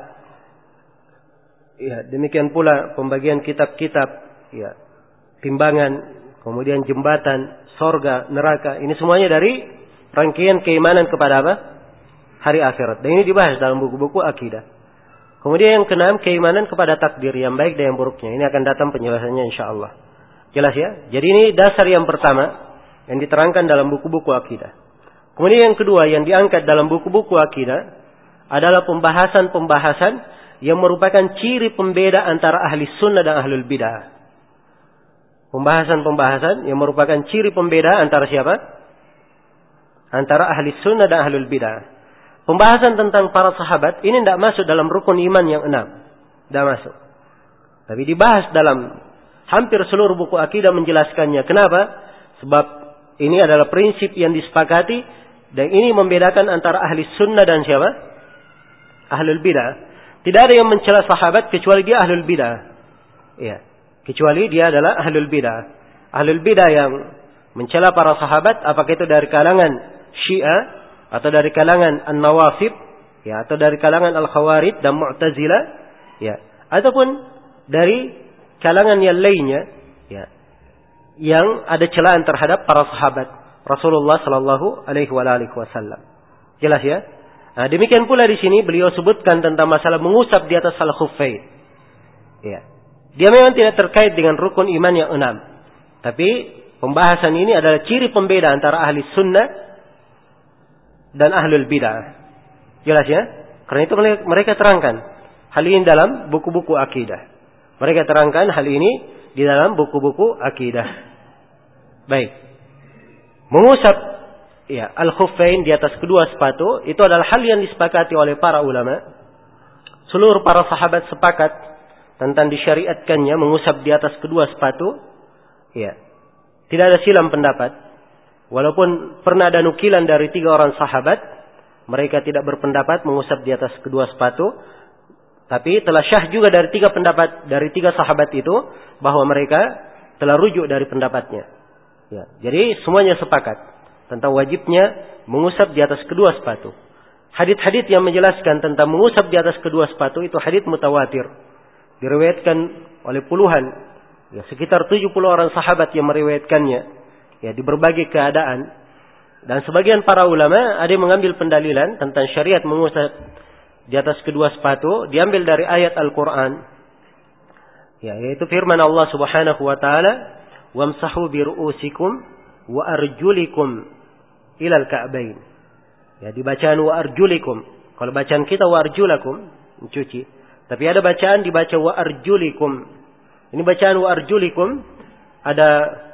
Ya, demikian pula pembagian kitab-kitab, ya, timbangan, kemudian jembatan, sorga, neraka. Ini semuanya dari rangkaian keimanan kepada apa? Hari akhirat. Dan ini dibahas dalam buku-buku akidah. Kemudian yang keenam, keimanan kepada takdir yang baik dan yang buruknya. Ini akan datang penjelasannya insyaallah. Jelas ya? Jadi ini dasar yang pertama yang diterangkan dalam buku-buku akidah. Kemudian yang kedua yang diangkat dalam buku-buku akidah adalah pembahasan-pembahasan yang merupakan ciri pembeda antara ahli sunnah dan ahlul bidah. Pembahasan-pembahasan yang merupakan ciri pembeda antara siapa? Antara ahli sunnah dan ahlul bidah. Pembahasan tentang para sahabat ini tidak masuk dalam rukun iman yang 6. Tidak masuk. Tapi dibahas dalam hampir seluruh buku akidah menjelaskannya. Kenapa? Sebab ini adalah prinsip yang disepakati dan ini membedakan antara ahli sunnah dan siapa? Ahlul bidah. Tidak ada yang mencela sahabat kecuali dia ahlul bidah. Ya, kecuali dia adalah ahlul bidah. Ahlul bidah yang mencela para sahabat, apakah itu dari kalangan Syiah atau dari kalangan An-Nawasib, ya, atau dari kalangan Al-Khawarij dan Mu'tazilah, ya, ataupun dari kalangan yang lainnya, ya, yang ada celaan terhadap para sahabat Rasulullah sallallahu alaihi wasallam. Jelas ya? Nah, demikian pula di sini beliau sebutkan tentang masalah mengusap di atas al-khuffain. Ya. Dia memang tidak terkait dengan rukun iman yang 6. Tapi pembahasan ini adalah ciri pembeda antara ahli sunnah dan ahlul bidah. Jelas ya? Karena itu mereka terangkan hal ini dalam buku-buku akidah. Mereka terangkan hal ini di dalam buku-buku akidah. Baik. Mengusap ya al-khuffain di atas kedua sepatu itu adalah hal yang disepakati oleh para ulama. Seluruh para sahabat sepakat tentang disyariatkannya mengusap di atas kedua sepatu. Ya. Tidak ada silang pendapat. Walaupun pernah ada nukilan dari 3 orang sahabat, mereka tidak berpendapat mengusap di atas kedua sepatu. Tapi telah syah juga dari 3 pendapat dari 3 sahabat itu bahwa mereka telah rujuk dari pendapatnya. Ya, jadi semuanya sepakat tentang wajibnya mengusap di atas kedua sepatu. Hadits-hadits yang menjelaskan tentang mengusap di atas kedua sepatu itu hadits mutawatir. Diriwayatkan oleh puluhan, ya, sekitar 70 orang sahabat yang meriwayatkannya, ya, di berbagai keadaan. Dan sebagian para ulama ada yang mengambil pendalilan tentang syariat mengusap di atas kedua sepatu diambil dari ayat Al-Quran, ya, yaitu firman Allah Subhanahu wa taala, wamsahu bi ru'usikum wa arjulikum ilal ka'bain. Ya, dibacaan wa arjulikum. Kalau bacaan kita wa arjulakum, mencuci. Tapi ada bacaan dibaca wa arjulikum. Ini bacaan wa arjulikum ada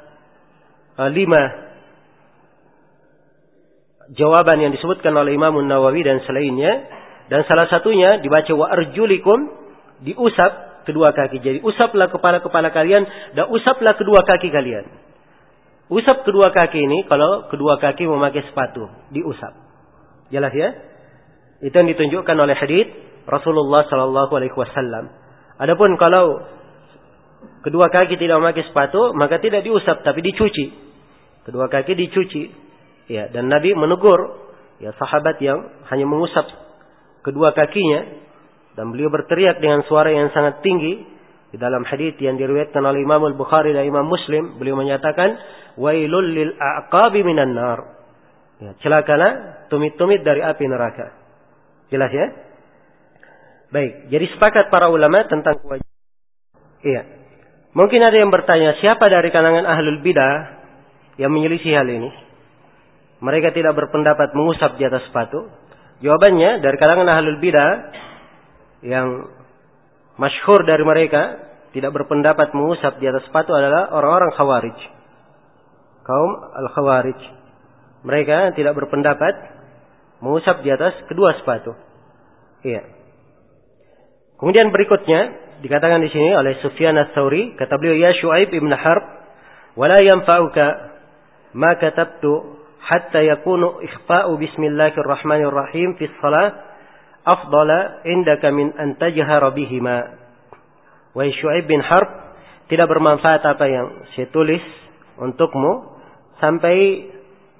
5 jawaban yang disebutkan oleh Imam Nawawi dan selainnya. Dan salah satunya dibaca wa arjulikum, diusap kedua kaki. Jadi usaplah kepala-kepala kalian dan usaplah kedua kaki kalian. Usap kedua kaki ini kalau kedua kaki memakai sepatu, diusap. Jelas ya? Itu yang ditunjukkan oleh hadits Rasulullah sallallahu alaihi wasallam. Adapun kalau kedua kaki tidak memakai sepatu, maka tidak diusap tapi dicuci. Kedua kaki dicuci. Ya, dan Nabi menegur ya sahabat yang hanya mengusap kedua kakinya, dan beliau berteriak dengan suara yang sangat tinggi di dalam hadits yang diriwayatkan oleh Imam Al-Bukhari dan Imam Muslim. Beliau menyatakan wailul lil a'qabi minan nar. Ya, celakalah tumit-tumit dari api neraka. Jelas ya? Baik, jadi sepakat para ulama tentang kewajiban. Iya. Mungkin ada yang bertanya, siapa dari kalangan ahlul bidah yang menyelisih hal ini? Mereka tidak berpendapat mengusap di atas sepatu. Jawabannya, dari kalangan ahlul bidah yang masyhur dari mereka tidak berpendapat mengusap di atas sepatu adalah orang-orang Khawarij. Kaum Al-Khawarij. Mereka tidak berpendapat mengusap di atas kedua sepatu. Iya. Kemudian berikutnya dikatakan di sini oleh Sufyan Ats-Tsauri, kata beliau, ya Syuaib ibn Harb, wala yanfa'uka ma katabtu hatta yakunu ikhfa'u bismillahirrahmanirrahim fi shalah afdala indaka min an tajhara bihima. Wahai Syuaib bin Harb, tidak bermanfaat apa yang saya tulis untukmu sampai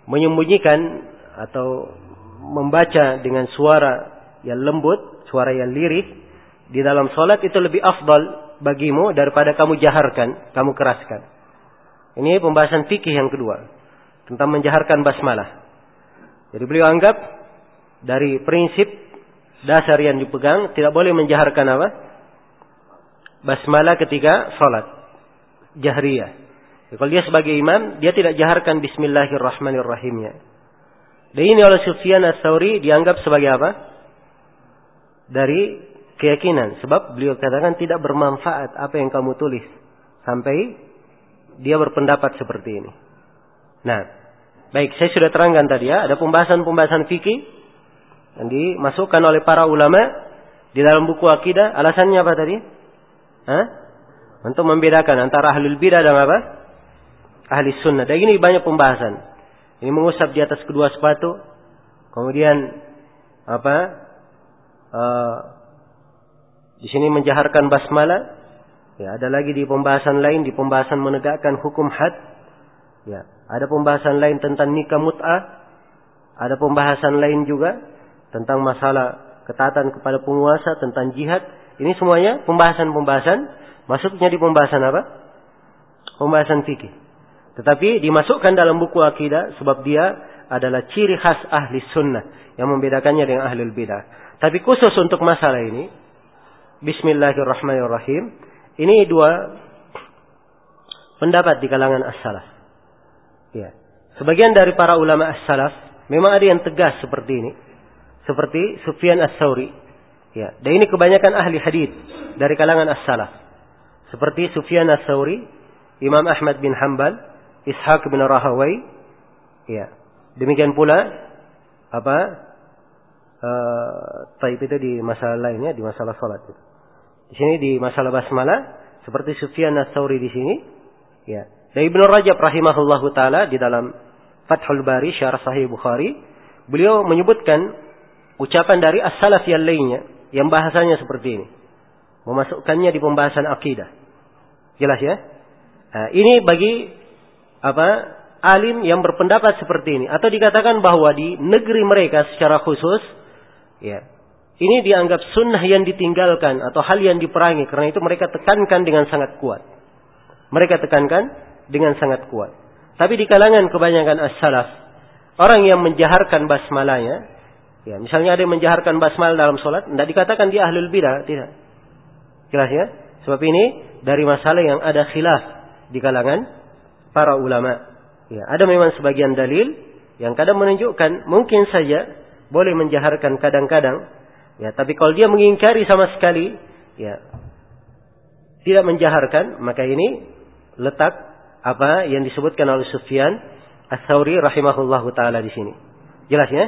menyembunyikan atau membaca dengan suara yang lembut, suara yang lirih di dalam salat itu lebih afdal bagimu daripada kamu jaharkan, kamu keraskan. Ini pembahasan fikih yang kedua tentang menjaharkan basmalah. Jadi beliau anggap dari prinsip dasar yang dipegang tidak boleh menjaharkan apa? Basmalah ketika salat jahriyah. Jadi, kalau dia sebagai imam, dia tidak jaharkan bismillahirrahmanirrahimnya. Dan ini oleh Sufyan Ats-Tsauri dianggap sebagai apa? Dari keyakinan. Sebab beliau katakan tidak bermanfaat apa yang kamu tulis. Sampai dia berpendapat seperti ini. Nah, baik, saya sudah terangkan tadi ya. Ada pembahasan-pembahasan fikih yang dimasukkan oleh para ulama di dalam buku akidah. Alasannya apa tadi? Untuk membedakan antara ahlul bidah dan apa? Ahli sunnah. Dan ini banyak pembahasan. Ini mengusap di atas kedua sepatu. Kemudian di sini menjaharkan basmalah. Ya, ada lagi di pembahasan lain, di pembahasan menegakkan hukum had. Ya, ada pembahasan lain tentang nikah mut'ah. Ada pembahasan lain juga tentang masalah ketaatan kepada penguasa, tentang jihad. Ini semuanya pembahasan-pembahasan masuknya di pembahasan apa? Pembahasan fikih. Tetapi dimasukkan dalam buku akidah sebab dia adalah ciri khas ahli sunnah yang membedakannya dengan ahlul bidah. Tapi khusus untuk masalah ini, bismillahirrahmanirrahim, ini dua pendapat di kalangan as-salaf. Ya. Sebagian dari para ulama as-salaf memang ada yang tegas seperti ini, seperti Sufyan Ats-Tsauri. Ya. Dan ini kebanyakan ahli hadits dari kalangan as-salaf, seperti Sufyan Ats-Tsauri, Imam Ahmad bin Hanbal, Ishaq bin Rahawai. Ya. Demikian pula taib itu di masalah lainnya, di masalah salat itu. Di sini di masalah basmalah seperti Sufyan Ats-Tsauri di sini. Ya. Dan Ibnu Rajab rahimahullahu taala di dalam Fathul Bari Syarah Sahih Bukhari, beliau menyebutkan ucapan dari as-salaf yang lainnya yang bahasanya seperti ini. Memasukkannya di pembahasan akidah. Jelas ya? Nah, ini bagi alim yang berpendapat seperti ini, atau dikatakan bahwa di negeri mereka secara khusus, ya, ini dianggap sunnah yang ditinggalkan atau hal yang diperangi. Karena itu mereka tekankan dengan sangat kuat. Mereka tekankan dengan sangat kuat. Tapi di kalangan kebanyakan as-salaf, orang yang menjaharkan basmalahnya, ya, misalnya ada yang menjaharkan basmalah dalam solat, tidak dikatakan dia ahlul bidah, tidak. Jelas ya? Sebab ini dari masalah yang ada khilaf di kalangan para ulama. Ya, ada memang sebagian dalil yang kadang menunjukkan mungkin saja boleh menjaharkan kadang-kadang. Ya, tapi kalau dia mengingkari sama sekali, ya, tidak menjaharkan, maka ini letak apa yang disebutkan oleh Sufyan Ats-Tsauri rahimahullahu taala di sini. Jelas ya?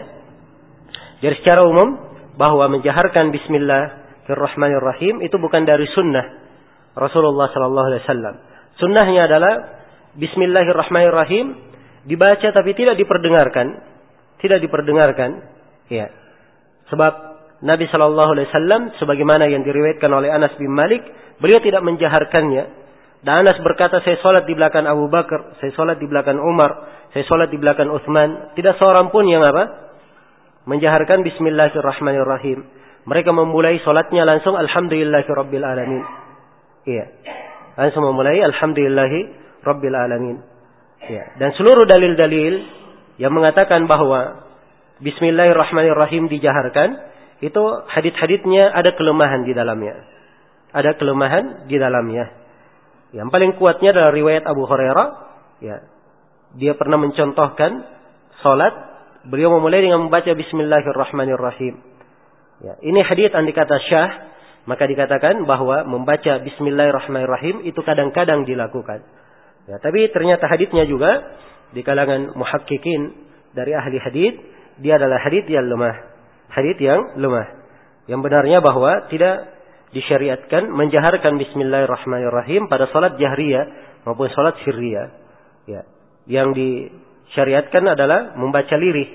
Jadi secara umum bahwa menjaharkan bismillahirrahmanirrahim itu bukan dari sunnah Rasulullah sallallahu alaihi wasallam. Sunnahnya adalah bismillahirrahmanirrahim dibaca tapi tidak diperdengarkan. Tidak diperdengarkan. Ya. Sebab Nabi sallallahu alaihi wasallam sebagaimana yang diriwayatkan oleh Anas bin Malik, beliau tidak menjaharkannya. Dan Anas berkata, saya salat di belakang Abu Bakar, saya salat di belakang Umar, saya salat di belakang Utsman. Tidak seorang pun yang menjaharkan bismillahirrahmanirrahim. Mereka memulai salatnya langsung alhamdulillahirabbil alamin. Iya. Langsung memulai alhamdulillahi rabbil alamin. Ya. Dan seluruh dalil-dalil yang mengatakan bahwa bismillahirrahmanirrahim dijaharkan, itu hadits-haditsnya ada kelemahan di dalamnya. Ada kelemahan di dalamnya. Yang paling kuatnya adalah riwayat Abu Hurairah. Ya. Dia pernah mencontohkan salat, beliau memulai dengan membaca bismillahirrahmanirrahim. Ya. Ini hadits andai kata syah, maka dikatakan bahwa membaca bismillahirrahmanirrahim itu kadang-kadang dilakukan. Ya, tapi ternyata haditsnya juga di kalangan muhakkikin dari ahli hadits, dia adalah hadits yang lemah. Hadits yang lemah. Yang benarnya bahwa tidak disyariatkan menjaharkan bismillahirrahmanirrahim pada salat jahriyah maupun salat sirriyah. Ya. Yang disyariatkan adalah membaca lirih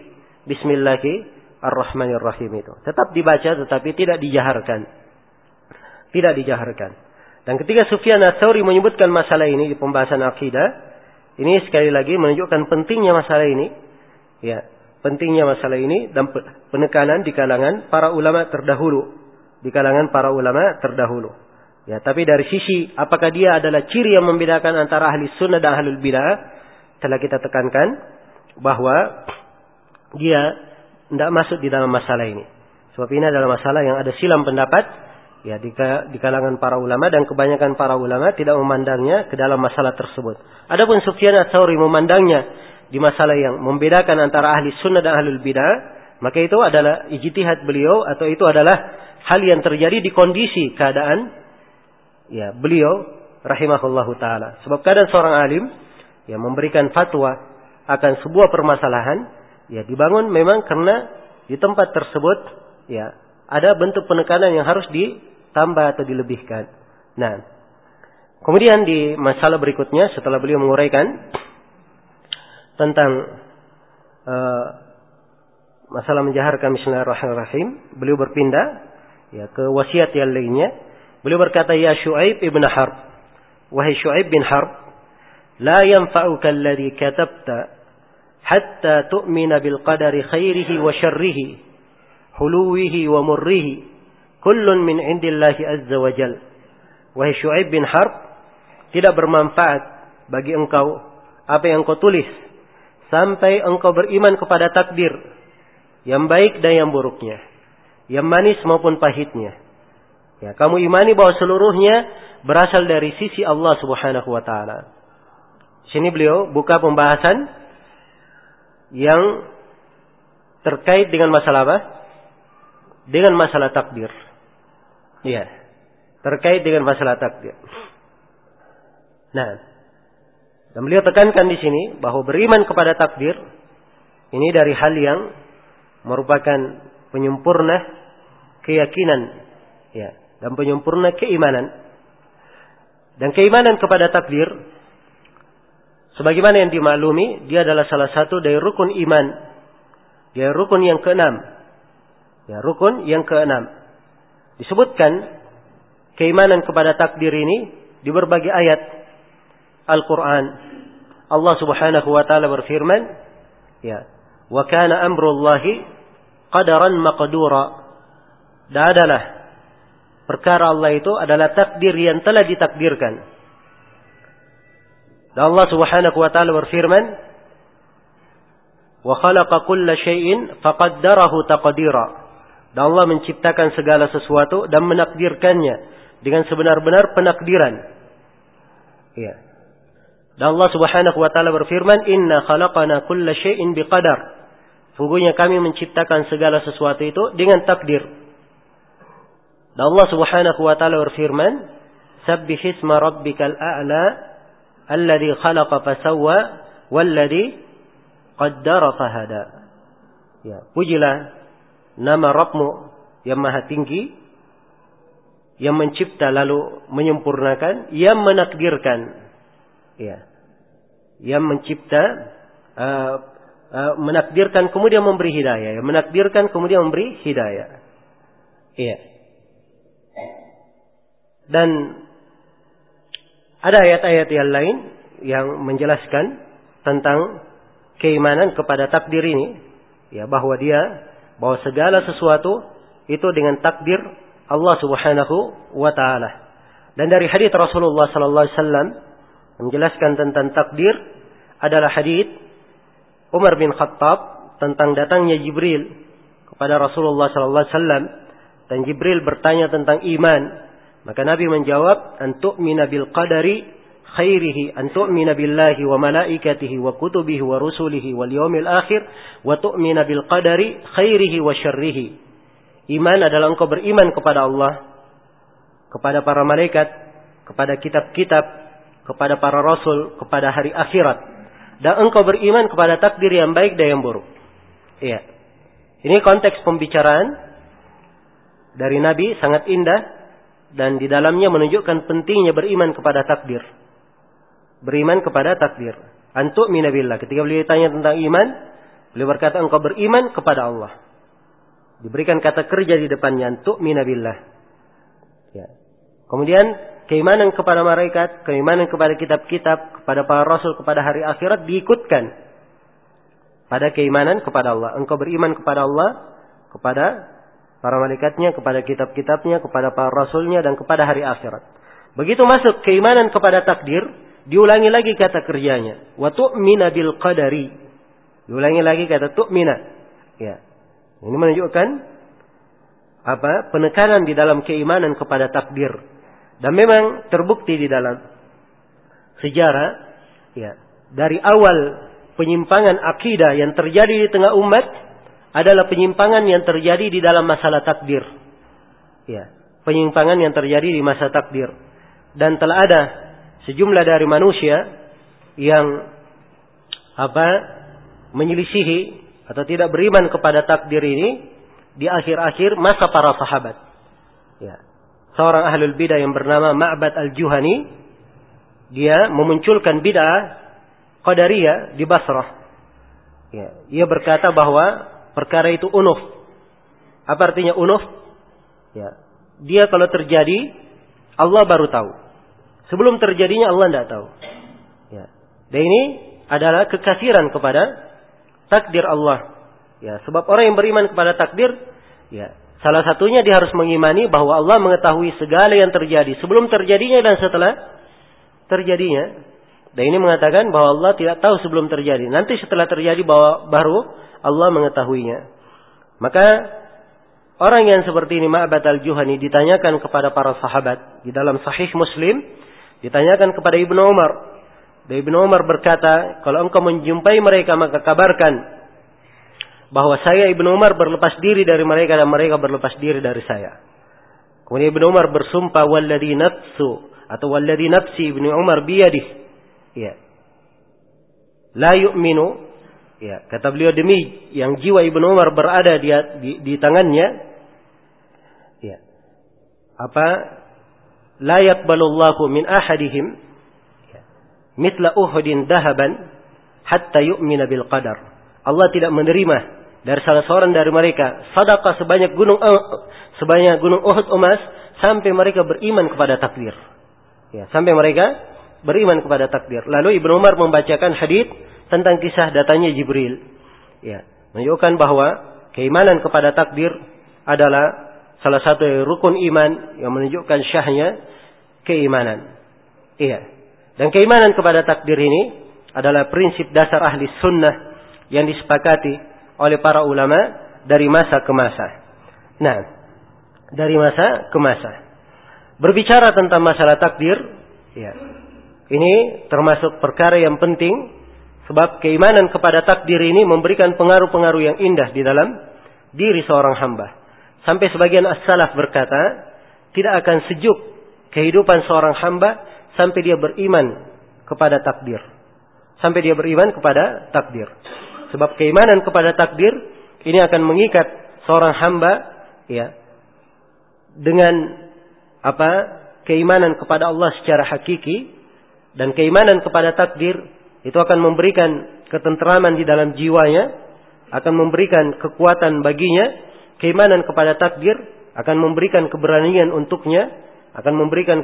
bismillahirrahmanirrahim itu. Tetap dibaca tetapi tidak dijaharkan. Tidak dijaharkan. Dan ketika Sufyan Ats-Tsauri menyebutkan masalah ini di pembahasan akidah, ini sekali lagi menunjukkan pentingnya masalah ini. Ya, pentingnya masalah ini dan penekanan di kalangan para ulama terdahulu. Di kalangan para ulama terdahulu. Ya, tapi dari sisi apakah dia adalah ciri yang membedakan antara ahli sunnah dan ahlul bidah, telah kita tekankan bahwa dia tidak masuk di dalam masalah ini. Sebab ini adalah masalah yang ada silam pendapat ya di kalangan para ulama, dan kebanyakan para ulama tidak memandangnya ke dalam masalah tersebut. Adapun Sufyan Ats-Tsauri memandangnya di masalah yang membedakan antara ahli sunnah dan ahlul bidah, maka itu adalah ijtihad beliau, atau itu adalah hal yang terjadi di kondisi keadaan ya beliau rahimahullahu taala. Sebab kadang seorang alim yang memberikan fatwa akan sebuah permasalahan ya dibangun memang karena di tempat tersebut ya ada bentuk penekanan yang harus ditambah atau dilebihkan. Nah, kemudian di masalah berikutnya setelah beliau menguraikan tentang masalah menjaharkan bismillahirrahmanirrahim, beliau berpindah ya ke wasiat yang lainnya. Beliau berkata, ya Syu'aib ibn Harb, wahai Syu'aib bin Harb, la yanfa'uka alladhi katabta hatta tu'mina bil qadari khairihi wa syarrihi, huluwihi wa murrihi, kullun min indillahi azza wa jal. Wahai Syu'aib bin Harb, tidak bermanfaat bagi engkau apa yang engkau tulis sampai engkau beriman kepada takdir yang baik dan yang buruknya, yang manis maupun pahitnya. Ya, kamu imani bahwa seluruhnya berasal dari sisi Allah Subhanahu wa taala. Sini beliau buka pembahasan yang terkait dengan masalah apa? Dengan masalah takdir. Iya, terkait dengan masalah takdir. Nah, dan beliau tekankan di sini bahwa beriman kepada takdir ini dari hal yang merupakan penyempurna keyakinan, ya, dan penyempurna keimanan. Dan keimanan kepada takdir, sebagaimana yang dimaklumi, dia adalah salah satu dari rukun iman. Dia rukun yang keenam. Ya, rukun yang keenam. Disebutkan keimanan kepada takdir ini di berbagai ayat Al-Quran. Allah Subhanahu wa taala berfirman, ya, wa kana amrullahi qadaran maqdura. Dan adalah perkara Allah itu adalah takdir yang telah ditakdirkan. Dan Allah Subhanahu wa taala berfirman, wa khalaqa kulla syai'in faqaddarahu taqdira. Dan Allah menciptakan segala sesuatu dan menakdirkannya dengan sebenar-benar penakdiran. Ya. Dan Allah Subhanahu wa taala berfirman, inna khalaqana kulla syai'in biqadar. Sungguhnya kami menciptakan segala sesuatu itu dengan takdir. Dan Allah Subhanahu wa taala berfirman, sabbih isma rabbikal a'la alladhi khalaqa fasawwa walladhi qaddara fahada. Ya, pujilah nama Rabbmu yang maha tinggi, yang mencipta lalu menyempurnakan, yang menakdirkan. Ya. Yang mencipta menakdirkan kemudian memberi hidayah, yang menakdirkan kemudian memberi hidayah. Iya. Dan ada ayat-ayat yang lain yang menjelaskan tentang keimanan kepada takdir ini, ya, bahwa segala sesuatu itu dengan takdir Allah Subhanahu wa taala. Dan dari hadis Rasulullah sallallahu alaihi wasallam menjelaskan tentang takdir adalah hadis Umar bin Khattab tentang datangnya Jibril kepada Rasulullah sallallahu alaihi wasallam, dan Jibril bertanya tentang iman. Maka Nabi menjawab, an tu'mina bil qadari khairihi, an tu'mina billahi wa malaikatihi wa kutubihi wa rusulihi wal yawmil akhir, wa tu'mina bil qadari khairihi wa syarrihi. Iman adalah engkau beriman kepada Allah, kepada para malaikat, kepada kitab-kitab, kepada para rasul, kepada hari akhirat, dan engkau beriman kepada takdir yang baik dan yang buruk. Iya. Ini konteks pembicaraan dari Nabi sangat indah, dan di dalamnya menunjukkan pentingnya beriman kepada takdir. Beriman kepada takdir. Antu minabillah. Ketika beliau ditanya tentang iman, beliau berkata engkau beriman kepada Allah. Diberikan kata kerja di depannya, antu minabillah. Ya. Kemudian keimanan kepada malaikat, keimanan kepada kitab-kitab, kepada para rasul, kepada hari akhirat diikutkan. pada keimanan kepada Allah. Engkau beriman kepada Allah, kepada para malaikatnya, kepada kitab-kitabnya, kepada para rasulnya, dan kepada hari akhirat. Begitu masuk keimanan kepada takdir, diulangi lagi kata kerjanya. Wa tu'mina bil qadari. Diulangi lagi kata tu'mina. Ya. Ini menunjukkan penekanan di dalam keimanan kepada takdir. Dan memang terbukti di dalam sejarah, ya, dari awal penyimpangan akidah yang terjadi di tengah umat adalah penyimpangan yang terjadi di dalam masalah takdir. Ya, penyimpangan yang terjadi di masa takdir. Dan telah ada sejumlah dari manusia yang menyelisihi atau tidak beriman kepada takdir ini di akhir-akhir masa para sahabat. Ya. Seorang ahlul bidah yang bernama Ma'bad al-Juhani, dia memunculkan bid'ah Qadariyah di Basrah. Ya, ia berkata bahwa perkara itu unuf. Apa artinya unuf? Ya, dia kalau terjadi Allah baru tahu. Sebelum terjadinya Allah tidak tahu. Ya. Dan ini adalah kekafiran kepada takdir Allah. Ya, sebab orang yang beriman kepada takdir, ya, salah satunya dia harus mengimani bahwa Allah mengetahui segala yang terjadi sebelum terjadinya dan setelah terjadinya. Dan ini mengatakan bahwa Allah tidak tahu sebelum terjadi. Nanti setelah terjadi baru Allah mengetahuinya. Maka orang yang seperti ini, Ma'bad al-Juhani, ditanyakan kepada para sahabat di dalam Sahih Muslim, ditanyakan kepada Ibnu Umar. Dan Ibnu Umar berkata, kalau engkau menjumpai mereka maka kabarkan bahwa saya Ibnu Umar berlepas diri dari mereka dan mereka berlepas diri dari saya. Kemudian Ibnu Umar bersumpah, walladhi nafsi Ibnu Umar biyadih. Ya. La yu'minu. Ya, kata beliau, demi yang jiwa Ibnu Umar berada di tangannya. Ya. La yaqbalullahu min ahadihim mithla Uhudin dahaban hatta yu'mina bil qadar. Allah tidak menerima dari salah seorang dari mereka sedekah sebanyak gunung Uhud emas sampai mereka beriman kepada takdir. Ya, sampai mereka beriman kepada takdir. Lalu Ibnu Umar membacakan hadis tentang kisah datangnya Jibril. Ya, menunjukkan bahwa keimanan kepada takdir adalah salah satu rukun iman yang menunjukkan syahnya keimanan. Iya. Dan keimanan kepada takdir ini adalah prinsip dasar ahli sunnah yang disepakati oleh para ulama dari masa ke masa. Nah, dari masa ke masa. Berbicara tentang masalah takdir, ya, ini termasuk perkara yang penting, sebab keimanan kepada takdir ini memberikan pengaruh-pengaruh yang indah di dalam diri seorang hamba. Sampai sebagian as-salaf berkata, tidak akan sejuk kehidupan seorang hamba sampai dia beriman kepada takdir. Sampai dia beriman kepada takdir. Sebab keimanan kepada takdir ini akan mengikat seorang hamba, ya, dengan keimanan kepada Allah secara hakiki. Dan keimanan kepada takdir itu akan memberikan ketenteraman di dalam jiwanya, akan memberikan kekuatan baginya. Keimanan kepada takdir akan memberikan keberanian untuknya, akan memberikan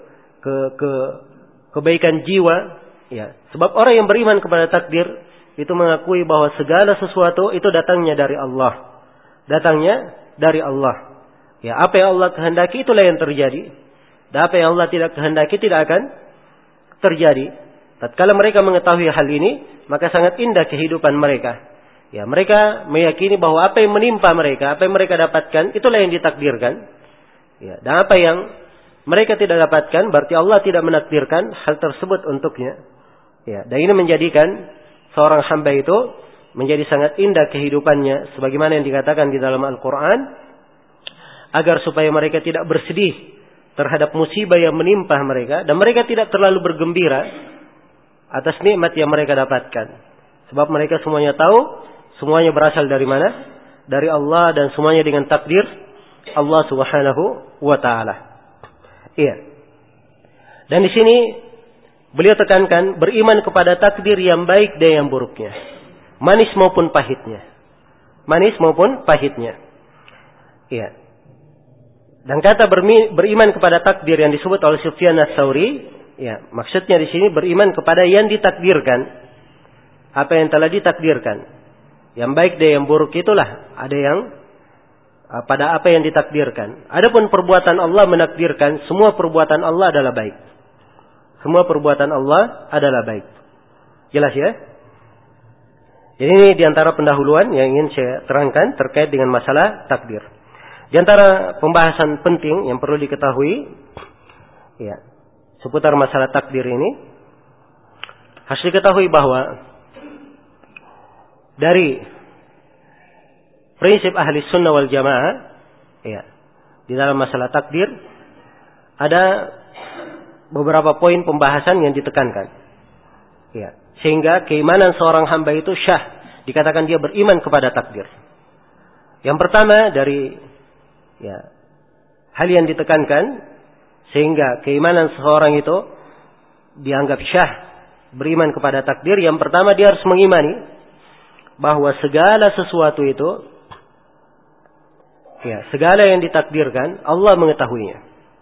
kebaikan jiwa. Ya, sebab orang yang beriman kepada takdir itu mengakui bahwa segala sesuatu itu datangnya dari Allah. Datangnya dari Allah. Ya, apa yang Allah kehendaki itulah yang terjadi. Dan apa yang Allah tidak kehendaki tidak akan terjadi. Tatkala mereka mengetahui hal ini, maka sangat indah kehidupan mereka. Ya, mereka meyakini bahwa apa yang menimpa mereka, apa yang mereka dapatkan, itulah yang ditakdirkan. Ya, dan apa yang mereka tidak dapatkan, berarti Allah tidak menakdirkan hal tersebut untuknya. Ya, dan ini menjadikan seorang hamba itu menjadi sangat indah kehidupannya, sebagaimana yang dikatakan di dalam Al-Quran, agar supaya mereka tidak bersedih terhadap musibah yang menimpa mereka, dan mereka tidak terlalu bergembira atas nikmat yang mereka dapatkan. Sebab mereka semuanya tahu, semuanya berasal dari mana? Dari Allah, dan semuanya dengan takdir Allah Subhanahu wa taala. Iya. Dan di sini beliau tekankan beriman kepada takdir yang baik dan yang buruknya. Manis maupun pahitnya. Manis maupun pahitnya. Iya. Dan kata beriman kepada takdir yang disebut oleh Sufyan ats-Tsauri, ya, maksudnya di sini beriman kepada yang ditakdirkan, apa yang telah ditakdirkan. Yang baik dan yang buruk itulah ada yang pada apa yang ditakdirkan. Adapun perbuatan Allah menakdirkan, semua perbuatan Allah adalah baik. Semua perbuatan Allah adalah baik. Jelas ya? Jadi ini diantara pendahuluan yang ingin saya terangkan terkait dengan masalah takdir. Di antara pembahasan penting yang perlu diketahui, ya, seputar masalah takdir ini, harus diketahui bahwa dari prinsip ahli sunnah wal jamaah, ya, di dalam masalah takdir ada beberapa poin pembahasan yang ditekankan, ya, sehingga keimanan seorang hamba itu syah, dikatakan dia beriman kepada takdir. Yang pertama dari, ya, hal yang ditekankan sehingga keimanan seseorang itu dianggap syah, beriman kepada takdir. Yang pertama dia harus mengimani bahwa segala sesuatu itu, ya, segala yang ditakdirkan Allah mengetahuinya.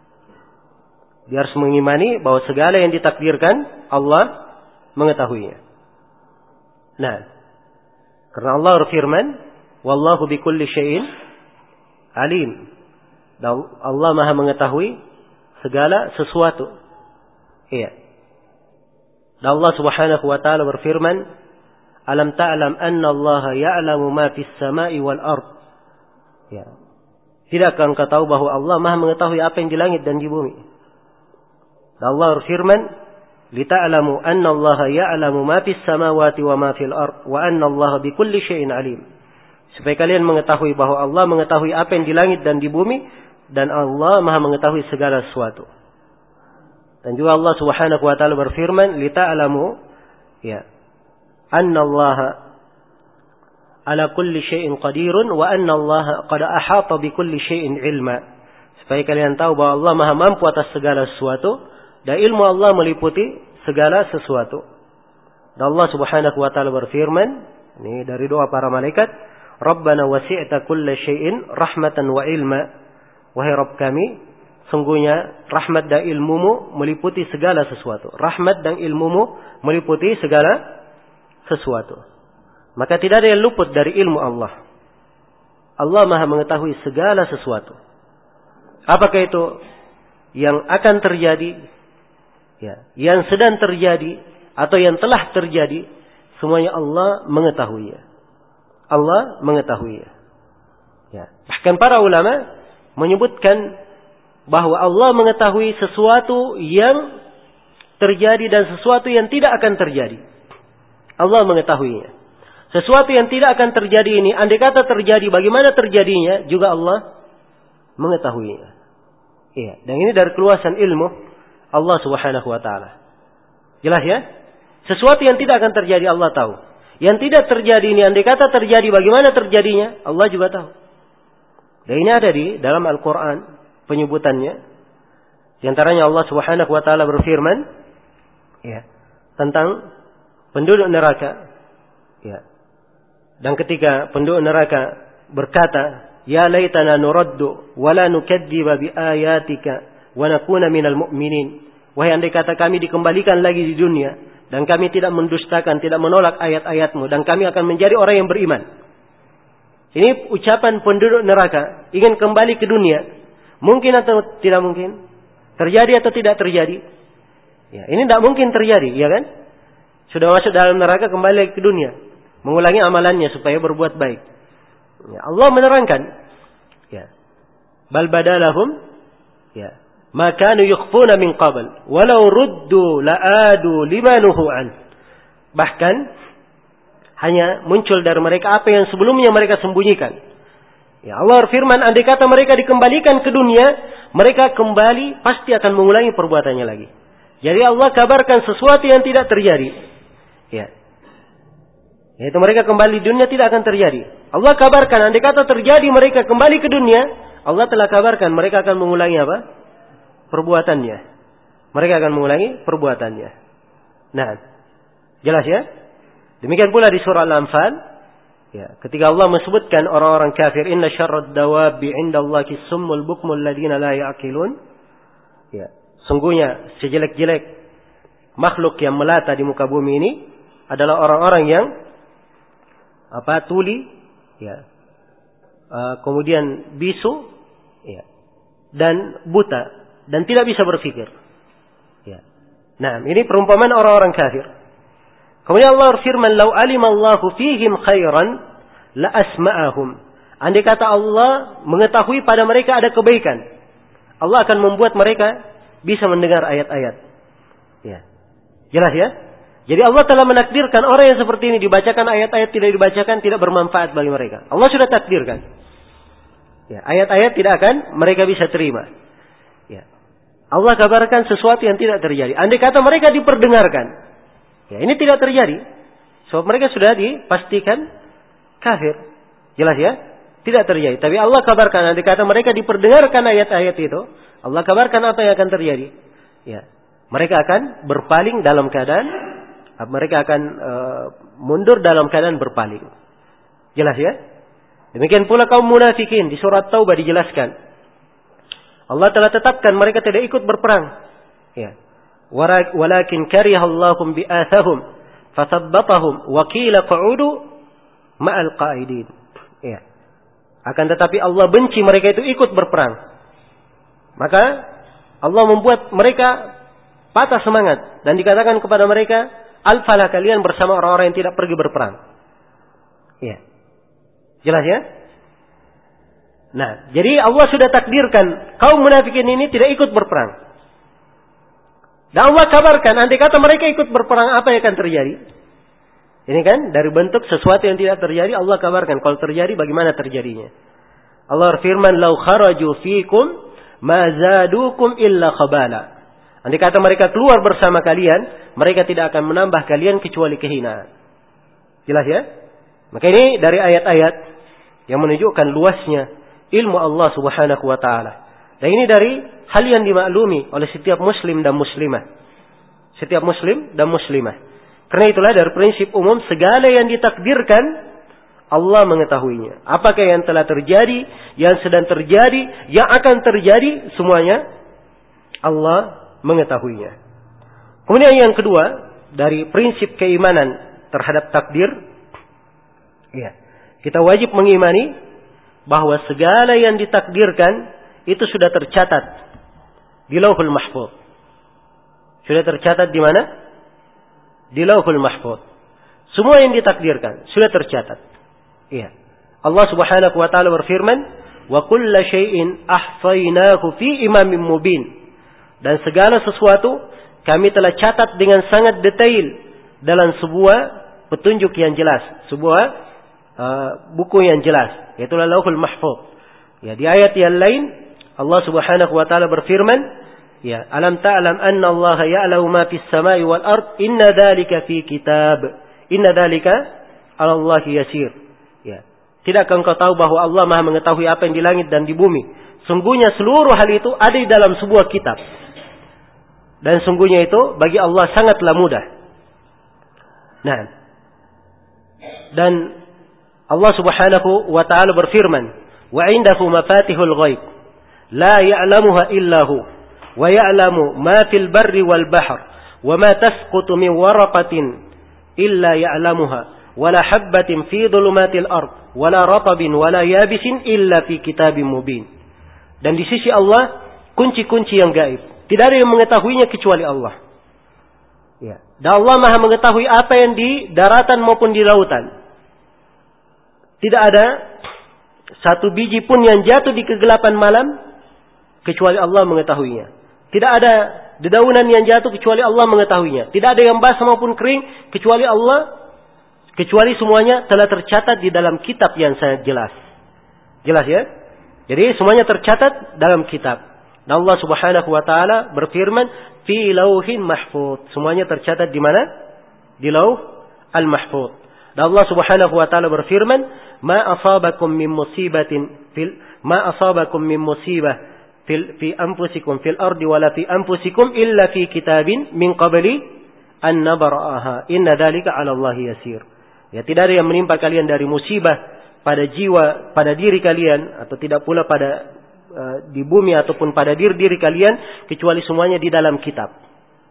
Dia harus mengimani bahwa segala yang ditakdirkan Allah mengetahuinya. Nah, karena Allah berfirman, wallahu bikulli syai'in alim. Dan Allah Maha mengetahui segala sesuatu. Iya. Dan Allah Subhanahu wa taala berfirman, alam ta'lam anna Allah ya'lamu ma fis sama'i wal ard. Ya. Tidakkah engkau tahu bahwa Allah Maha mengetahui apa yang di langit dan di bumi? Dan Allah berfirman, lita'lamu anna Allah ya'lamu ma fis samawati wa ma fil ard wa anna Allah bikulli syai'in alim. Supaya kalian mengetahui bahwa Allah mengetahui apa yang di langit dan di bumi, dan Allah Maha mengetahui segala sesuatu. Dan juga Allah Subhanahu wa taala berfirman, lita'lamu, ya, anna Allah ala kulli syai'in qadirun wa anna Allah qad ahata bi kulli syai'in ilma. Supaya kalian tahu bahwa Allah Maha mampu atas segala sesuatu dan ilmu Allah meliputi segala sesuatu. Dan Allah Subhanahu wa taala berfirman, ini dari doa para malaikat, Rabbana wasi'ta kulla syai'in rahmatan wa ilma. Wahai Rabb kami, sungguhnya rahmat dan ilmumu meliputi segala sesuatu. Rahmat dan ilmumu meliputi segala sesuatu. Maka tidak ada yang luput dari ilmu Allah. Allah Maha mengetahui segala sesuatu. Apakah itu yang akan terjadi, ya, yang sedang terjadi, atau yang telah terjadi, semuanya Allah mengetahuinya. Allah mengetahuinya. Ya. Bahkan para ulama menyebutkan bahwa Allah mengetahui sesuatu yang terjadi dan sesuatu yang tidak akan terjadi. Allah mengetahuinya. Sesuatu yang tidak akan terjadi ini, andai kata terjadi, bagaimana terjadinya, juga Allah mengetahuinya. Iya. Dan ini dari keluasan ilmu Allah Subhanahu wa taala. Jelas ya? Sesuatu yang tidak akan terjadi Allah tahu. Yang tidak terjadi ini, andai kata terjadi, bagaimana terjadinya, Allah juga tahu. Dan ini ada di dalam Al-Quran penyebutannya. Di antaranya Allah Subhanahu wa taala berfirman, ya, tentang penduduk neraka. Ya. Dan ketika penduduk neraka berkata, ya laitana nuraddu wa la nukadziba bi ayatika wa nakuna minal mu'minin. Wahai andai kata kami dikembalikan lagi di dunia dan kami tidak mendustakan, tidak menolak ayat-ayatmu, dan kami akan menjadi orang yang beriman. Ini ucapan penduduk neraka, ingin kembali ke dunia. Mungkin atau tidak mungkin? Terjadi atau tidak terjadi? Ya, ini tidak mungkin terjadi, ya kan? Sudah masuk dalam neraka, kembali lagi ke dunia, mengulangi amalannya supaya berbuat baik. Ya, Allah menerangkan, ya, bal badalahum, ya, ma kanu yukhfuna min qabl walau ruddu la'adu limanuhu an. Bahkan hanya muncul dari mereka apa yang sebelumnya mereka sembunyikan. Ya, Allah berfirman, andai kata mereka dikembalikan ke dunia, mereka kembali pasti akan mengulangi perbuatannya lagi. Jadi Allah kabarkan sesuatu yang tidak terjadi. Ya. Yaitu mereka kembali di dunia tidak akan terjadi. Allah kabarkan andai kata terjadi mereka kembali ke dunia, Allah telah kabarkan mereka akan mengulangi apa? Perbuatannya. Mereka akan mengulangi perbuatannya. Nah, jelas ya? Demikian pula di surah Al-Anfal, ya, ketika Allah menyebutkan orang-orang kafir, inna syarrad dawabi 'indallahi summul bukmul ladina la ya'qilun. Ya, sungguhnya sejelek-jelek makhluk yang melata di muka bumi ini adalah orang-orang yang tuli, ya. Kemudian bisu, ya. Dan buta dan tidak bisa berpikir. Ya. Nah, ini perumpamaan orang-orang kafir. Kemudian Allah berfirman, "Lau alimallahu fihim khairan la asma'ahum." Andai kata Allah mengetahui pada mereka ada kebaikan, Allah akan membuat mereka bisa mendengar ayat-ayat. Ya. Jelas ya? Jadi Allah telah menakdirkan orang yang seperti ini dibacakan ayat-ayat, tidak dibacakan tidak bermanfaat bagi mereka. Allah sudah takdirkan. Ya, ayat-ayat tidak akan mereka bisa terima. Ya. Allah kabarkan sesuatu yang tidak terjadi. Andai kata mereka diperdengarkan, ya ini tidak terjadi. Sebab mereka sudah dipastikan kafir. Jelas ya? Tidak terjadi. Tapi Allah kabarkan andai kata mereka diperdengarkan ayat-ayat itu, Allah kabarkan apa yang akan terjadi. Ya. Mereka akan berpaling dalam keadaan, mereka akan mundur dalam keadaan berpaling. Jelas ya? Demikian pula kaum munafikin di surat Taubah dijelaskan. Allah telah tetapkan mereka tidak ikut berperang. Ya. Walakin karihallahum bi'athahum fasabbatahum wa qila qa'udu ma'al qa'idin. Ya. Akan tetapi Allah benci mereka itu ikut berperang. Maka Allah membuat mereka patah semangat dan dikatakan kepada mereka, "Al-falah, kalian bersama orang-orang yang tidak pergi berperang." Ya. Jelas ya? Nah, jadi Allah sudah takdirkan kaum munafikin ini tidak ikut berperang. Dan Allah kabarkan, andai kata mereka ikut berperang, apa yang akan terjadi? Ini kan dari bentuk sesuatu yang tidak terjadi, Allah kabarkan kalau terjadi bagaimana terjadinya. Allah berfirman, "Lau kharaju fikum ma zadukum illa khabala." Andai kata mereka keluar bersama kalian, mereka tidak akan menambah kalian kecuali kehinaan. Jelas ya? Maka ini dari ayat-ayat yang menunjukkan luasnya ilmu Allah Subhanahu wa taala. Dan ini dari hal yang dimaklumi oleh setiap muslim dan muslimah. Setiap muslim dan muslimah. Karena itulah dari prinsip umum segala yang ditakdirkan Allah mengetahuinya. Apakah yang telah terjadi, yang sedang terjadi, yang akan terjadi, semuanya Allah mengetahuinya. Kemudian yang kedua, dari prinsip keimanan terhadap takdir, ya, kita wajib mengimani bahwa segala yang ditakdirkan itu sudah tercatat di Lauhul Mahfuz. Sudah tercatat di mana? Di Lauhul Mahfuz. Semua yang ditakdirkan sudah tercatat. Iya. Allah Subhanahu wa taala berfirman, "Wa kulla syai'in ahsainahu fi imamin mubin." Dan segala sesuatu kami telah catat dengan sangat detail dalam sebuah petunjuk yang jelas, sebuah buku yang jelas, yaitu Lauhul Mahfuz. Ya, di ayat yang lain Allah Subhanahu wa taala berfirman, ya, "Alam ta'lam anna Allah ya'lamu ma fis samai wal ard, inna dzalika fi kitab, inna dzalika 'ala Allah yasir." Ya. Tidakkah engkau tahu bahwa Allah Maha mengetahui apa yang di langit dan di bumi? Sungguhnya seluruh hal itu ada di dalam sebuah kitab. Dan sungguhnya itu bagi Allah sangatlah mudah. Nah, dan Allah Subhanahu wa taala berfirman, "Wa 'indahu mafatihul ghaib, la ya'lamuha illa hu, wa ya'lamu ma fil barri wal bahr, wa ma tasqutu min waraqatin illa ya'lamuha, wa la habbatin fi dhulumatil ard, wa la ratabin wa la yabisin illa fi kitabim mubin." Dan di sisi Allah kunci-kunci yang gaib, tidak ada yang mengetahuinya kecuali Allah. Ya. Dan Allah Maha mengetahui apa yang di daratan maupun di lautan. Tidak ada satu biji pun yang jatuh di kegelapan malam kecuali Allah mengetahuinya. Tidak ada dedaunan yang jatuh kecuali Allah mengetahuinya. Tidak ada yang basah maupun kering kecuali Allah, kecuali semuanya telah tercatat di dalam kitab yang sangat jelas. Jelas ya? Jadi semuanya tercatat dalam kitab. Dan Allah Subhanahu wa taala berfirman, "Fi lauhin mahfuz." Semuanya tercatat di mana? Di Lauh al-Mahfuz. Dan Allah Subhanahu wa taala berfirman, "Ma asabakum min musibatin fi anfusikum fil ardi wala fi anfusikum illa fi kitabin min qabli an nabra'aha. Inna dzalika 'ala Allah yasir." Ya, tidak ada yang menimpa kalian dari musibah pada jiwa, pada diri kalian, atau tidak pula pada di bumi ataupun pada diri kalian, kecuali semuanya di dalam kitab.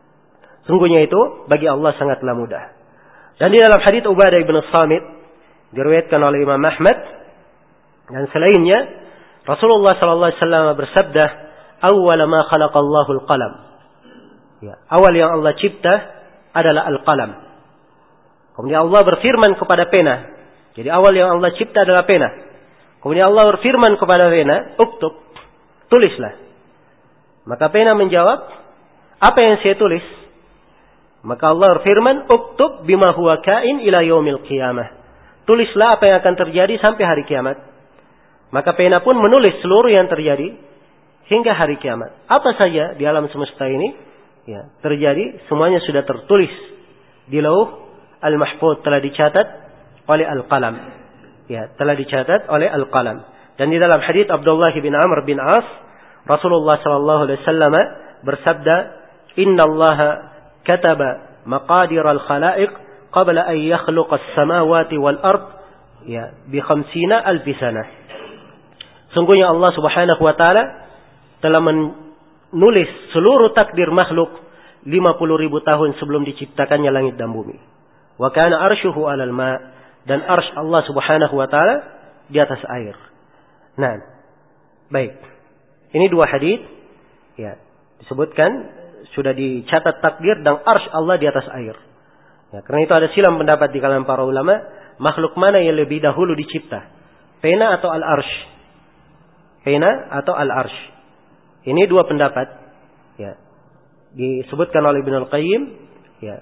Sungguhnya itu bagi Allah sangatlah mudah. Dan di dalam hadits Ubadah bin Samit diriwayatkan oleh Imam Ahmad dan selainnya, Rasulullah sallallahu alaihi wasallam bersabda, "Awwal ma khalaqallahu al-qalam." Ya, awal yang Allah cipta adalah al-qalam. Kemudian Allah berfirman kepada pena. Jadi awal yang Allah cipta adalah pena. Kemudian Allah berfirman kepada pena, "Uktub." Tulislah. Maka pena menjawab, "Apa yang saya tulis?" Maka Allah berfirman, "Uktub bima huwa kain ila yaumil qiyamah." Tulislah apa yang akan terjadi sampai hari kiamat. Maka pena pun menulis seluruh yang terjadi hingga hari kiamat. Apa saja di alam semesta ini ya, terjadi, semuanya sudah tertulis di Lauh Al-Mahfuz, telah dicatat oleh Al-Qalam. Ya, telah dicatat oleh Al-Qalam. Dan di dalam hadits Abdullah bin Amr bin As, Rasulullah sallallahu alaihi wasallam bersabda, "Innallaha kataba maqadir al-khalaiq qabla an yakhluqa as-samawati wal ard ya bi 50,000 sanah." Sungguhnya Allah Subhanahu wa taala telah menulis seluruh takdir makhluk 50,000 tahun sebelum diciptakannya langit dan bumi. Wa kana arshuhu 'alal ma, dan arsy Allah Subhanahu wa taala di atas air. Nah, baik. Ini dua hadits ya, disebutkan sudah dicatat takdir dan arsy Allah di atas air. Ya, karena itu ada silang pendapat di kalangan para ulama, makhluk mana yang lebih dahulu dicipta? Pena atau al-arsy? Pena atau al-arsy? Ini dua pendapat. Ya. Disebutkan oleh Ibnu Al-Qayyim ya,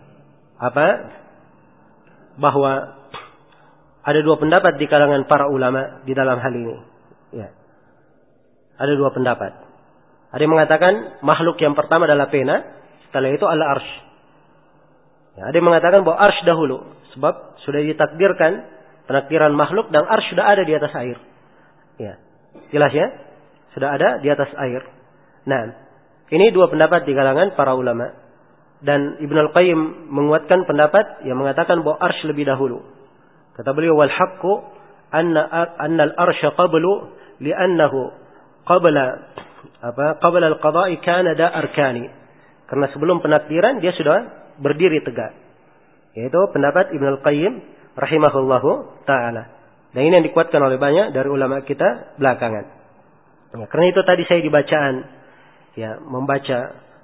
bahwa ada dua pendapat di kalangan para ulama di dalam hal ini. Ya. Ada dua pendapat. Ada yang mengatakan makhluk yang pertama adalah pena, setelah itu al-arsy. Ya, ada yang mengatakan bahwa arsy dahulu, sebab sudah ditakdirkan penakdiran makhluk dan arsy sudah ada di atas air. Ya. Jelas ya? Sudah ada di atas air. Nah, ini dua pendapat di kalangan para ulama. Dan Ibnu Al-Qayyim menguatkan pendapat yang mengatakan bahwa arsy lebih dahulu. Kata beliau, "Wal haqqu anna al-arsy qablu li'annahu qabla al-qada'i kana da arkani." Karena sebelum penakdiran dia sudah berdiri tegak. Yaitu pendapat Ibnu Al-Qayyim rahimahullahu taala. Dan ini yang dikuatkan oleh banyak dari ulama kita belakangan. Ya, karena itu tadi saya dibacaan ya, membaca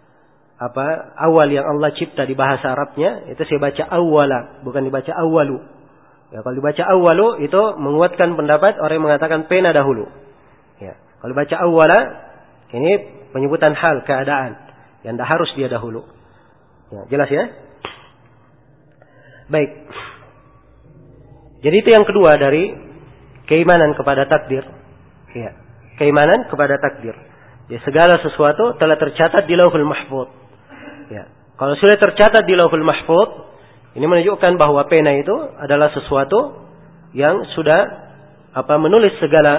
awal yang Allah cipta di bahasa Arabnya, itu saya baca awwala, bukan dibaca awwalu. Ya, kalau dibaca awwalu itu menguatkan pendapat orang yang mengatakan pena dahulu. Ya, kalau baca awwala ini penyebutan hal, keadaan yang tidak harus dia dahulu. Ya, jelas ya? Baik. Jadi itu yang kedua dari keimanan kepada takdir. Ya, keimanan kepada takdir. Ya, segala sesuatu telah tercatat di Lauhul Mahfuz. Ya, kalau sudah tercatat di Lauhul Mahfuz, ini menunjukkan bahwa pena itu adalah sesuatu yang sudah menulis segala,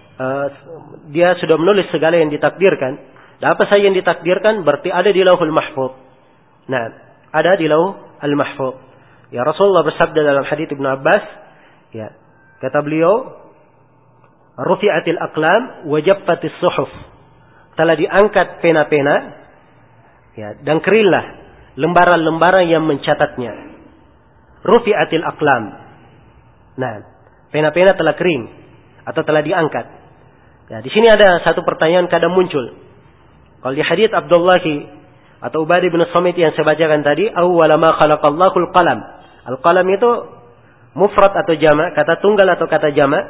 dia sudah menulis segala yang ditakdirkan. Dan apa saja yang ditakdirkan berarti ada di Lauhul Mahfuz. Nah, ada di Lauhul Mahfuz. Ya, Rasulullah bersabda dalam hadits Ibnu Abbas, ya, kata beliau, "Rufi'atil aqlam wa jaffatis suhuf." Telah diangkat pena-pena, ya, dan keringlah lembaran-lembaran yang mencatatnya. Rufi'atil aqlam. Nah, pena-pena telah kering atau telah diangkat. Ya, di sini ada satu pertanyaan kadang muncul. Kalau di hadits Abdullah atau Ubadah bin Samit yang saya bacakan tadi, awwala ma khalaqallahu al-qalam. Al-qalam itu mufrad atau jamak, kata tunggal atau kata jamak.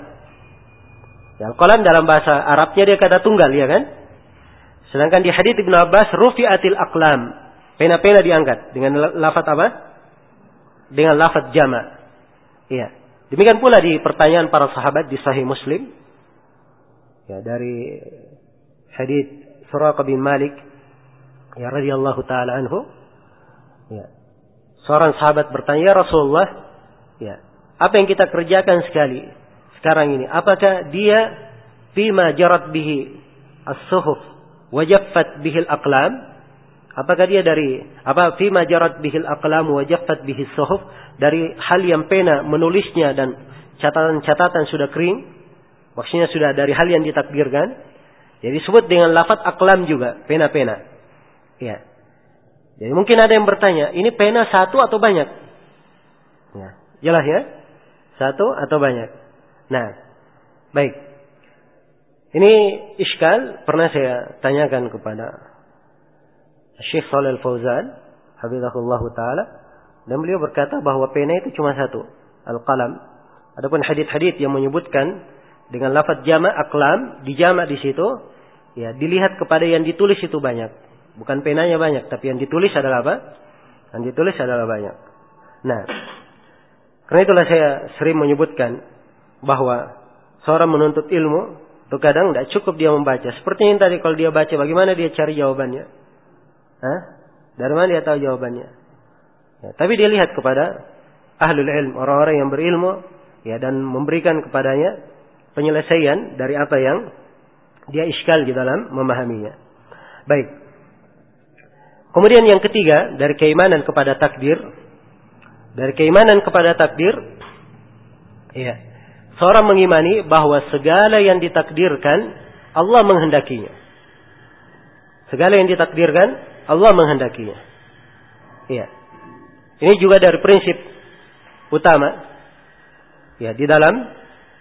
Ya, al-qalam dalam bahasa Arabnya dia kata tunggal, ya kan? Sedangkan di hadits Ibnu Abbas, rufi'atil aqlam. Pena-pena diangkat dengan lafaz apa? Dengan lafaz jamak. Iya. Demikian pula di pertanyaan para sahabat di Sahih Muslim. Ya, dari hadits Suraqah bin Malik ya radhiyallahu taala anhu. Ya. Seorang sahabat bertanya, "Ya Rasulullah, ya, apa yang kita kerjakan sekarang ini? Apakah dia fima jarat bihi as-suhuf wa jaffat bihi al-aqlam?" Apakah dia dari fima jarat bihi al-aqlam wa jaffat bihi as-suhuf, dari hal yang pena menulisnya dan catatan-catatan sudah kering? Maksudnya sudah dari hal yang ditakdirkan. Jadi disebut dengan lafaz aqlam juga, pena-pena. Ya. Jadi mungkin ada yang bertanya, ini pena satu atau banyak? Ya, jelas ya? Satu atau banyak? Nah, baik. Ini iskal pernah saya tanyakan kepada Syekh Shalih Al-Fauzan, hafizahullah taala, dan beliau berkata bahwa pena itu cuma satu, al-qalam. Adapun hadits-hadits yang menyebutkan dengan lafaz jama' aqlam, dijama' di situ, ya dilihat kepada yang ditulis itu banyak. Bukan penanya banyak, tapi yang ditulis adalah apa? Yang ditulis adalah banyak. Nah, karena itulah saya sering menyebutkan bahwa seorang menuntut ilmu terkadang tidak cukup dia membaca. Seperti yang tadi, kalau dia baca, bagaimana dia cari jawabannya? Dari mana dia tahu jawabannya? Ya, tapi dia lihat kepada ahlul ilm, orang-orang yang berilmu, ya, dan memberikan kepadanya penyelesaian dari apa yang dia iskal di dalam memahaminya. Baik. Kemudian yang ketiga, dari keimanan kepada takdir. Dari keimanan kepada takdir, ya, seorang mengimani bahwa segala yang ditakdirkan Allah menghendakinya. Segala yang ditakdirkan Allah menghendakinya. Ya. Ini juga dari prinsip utama, ya, di dalam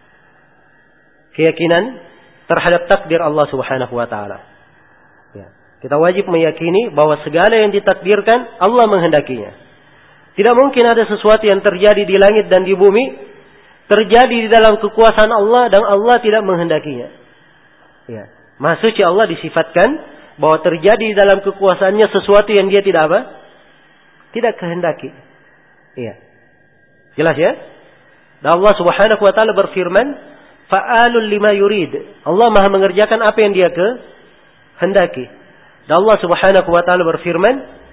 keyakinan terhadap takdir Allah Subhanahu wa taala. Ya. Kita wajib meyakini bahwa segala yang ditakdirkan Allah menghendakinya. Tidak mungkin ada sesuatu yang terjadi di langit dan di bumi terjadi di dalam kekuasaan Allah dan Allah tidak menghendakinya. Ya. Maha suci Allah disifatkan bahwa terjadi di dalam kekuasaannya sesuatu yang dia tidak apa? Tidak kehendaki. Iya. Jelas ya? Dan Allah Subhanahu wa taala berfirman, "Fa'alul lima yurid." Allah Maha mengerjakan apa yang dia kehendaki. Dan Allah Subhanahu wa taala berfirman,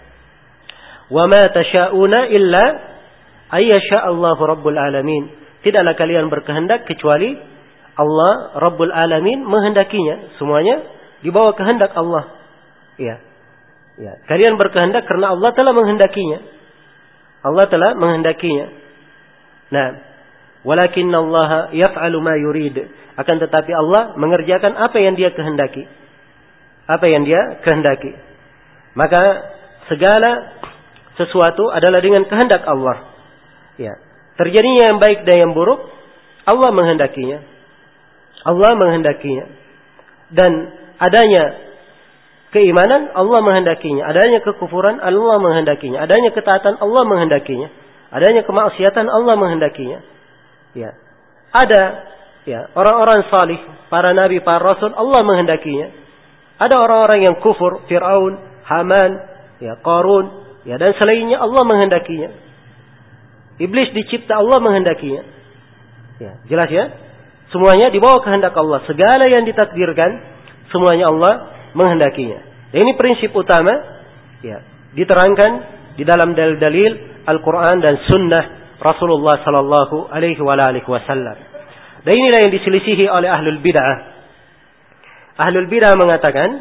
"Wa ma tasha'una illa ayyasha Allahu rabbul alamin." Tidaklah kalian berkehendak kecuali Allah Rabbul Alamin menghendakinya. Semuanya di bawah kehendak Allah. Ya. Ya. Kalian berkehendak karena Allah telah menghendakinya. Allah telah menghendakinya. Nah, walakinna Allah yaf'alu ma yurid. Akan tetapi Allah mengerjakan apa yang dia kehendaki. Apa yang dia kehendaki. Maka segala sesuatu adalah dengan kehendak Allah. Ya. Terjadinya yang baik dan yang buruk, Allah menghendakinya. Allah menghendakinya. Dan adanya keimanan, Allah menghendakinya. Adanya kekufuran, Allah menghendakinya. Adanya ketaatan, Allah menghendakinya. Adanya kemaksiatan, Allah menghendakinya. Ya. Ada, ya, orang-orang salih, para nabi, para rasul, Allah menghendakinya. Ada orang-orang yang kufur, Fir'aun, Haman, ya, Qarun, ya, dan selainnya, Allah menghendakinya. Iblis dicipta, Allah menghendakinya. Ya, jelas ya? Semuanya di bawah kehendak Allah. Segala yang ditakdirkan, semuanya Allah menghendakinya. Dan ini prinsip utama, ya, diterangkan di dalam dalil-dalil Al-Quran dan Sunnah Rasulullah Sallallahu Alaihi Wasallam. Dan inilah yang diselisihi oleh ahlul bid'ah. Ahlul bid'ah mengatakan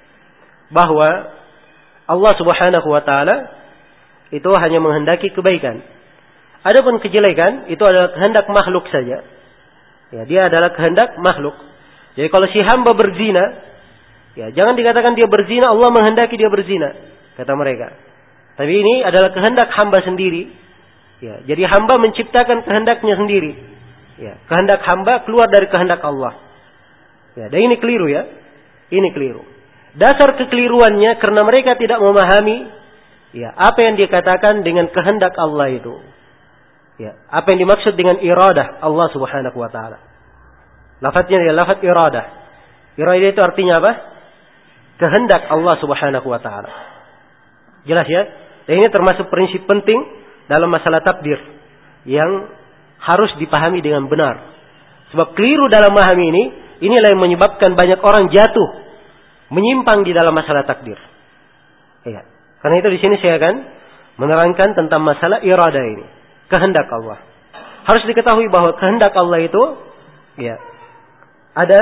bahwa Allah Subhanahu Wa Taala itu hanya menghendaki kebaikan. Adapun kejelekan itu adalah kehendak makhluk saja. Ya, dia adalah kehendak makhluk. Jadi kalau si hamba berzina, ya jangan dikatakan dia berzina, Allah menghendaki dia berzina, kata mereka. Tapi ini adalah kehendak hamba sendiri. Ya, jadi hamba menciptakan kehendaknya sendiri. Ya, kehendak hamba keluar dari kehendak Allah. Ya, dan ini keliru ya. Ini keliru. Dasar kekeliruannya karena mereka tidak memahami, ya, apa yang dikatakan dengan kehendak Allah itu. Ya, apa yang dimaksud dengan iradah Allah Subhanahu wa taala. Lafaznya adalah lafaz iradah. Iradah itu artinya apa? Kehendak Allah Subhanahu wa taala. Jelas ya? Dan ini termasuk prinsip penting dalam masalah takdir yang harus dipahami dengan benar. Sebab keliru dalam memahami ini, inilah yang menyebabkan banyak orang jatuh, menyimpang di dalam masalah takdir. Ya. Karena itu di sini saya akan menerangkan tentang masalah iradah ini. Kehendak Allah. Harus diketahui bahwa kehendak Allah itu, ya, ada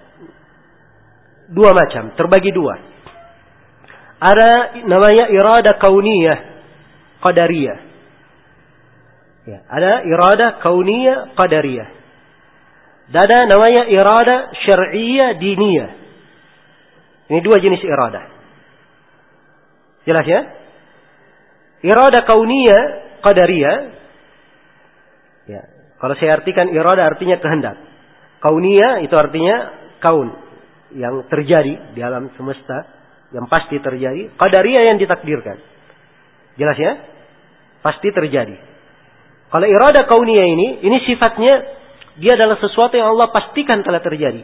dua macam, terbagi dua. Ada namanya irada kauniyah, qadariyah. Ya, ada irada kauniyah, qadariyah. Dan ada namanya irada syar'iyyah, diniyah. Ini dua jenis irada. Jelas ya? Irada kauniyah, qadariyah. Ya. Kalau saya artikan irada artinya kehendak. Kauniyah itu artinya kaun. Yang terjadi di alam semesta. Yang pasti terjadi. Qadariyah yang ditakdirkan. Jelas ya? Pasti terjadi. Kalau irada kauniyah ini sifatnya, dia adalah sesuatu yang Allah pastikan telah terjadi.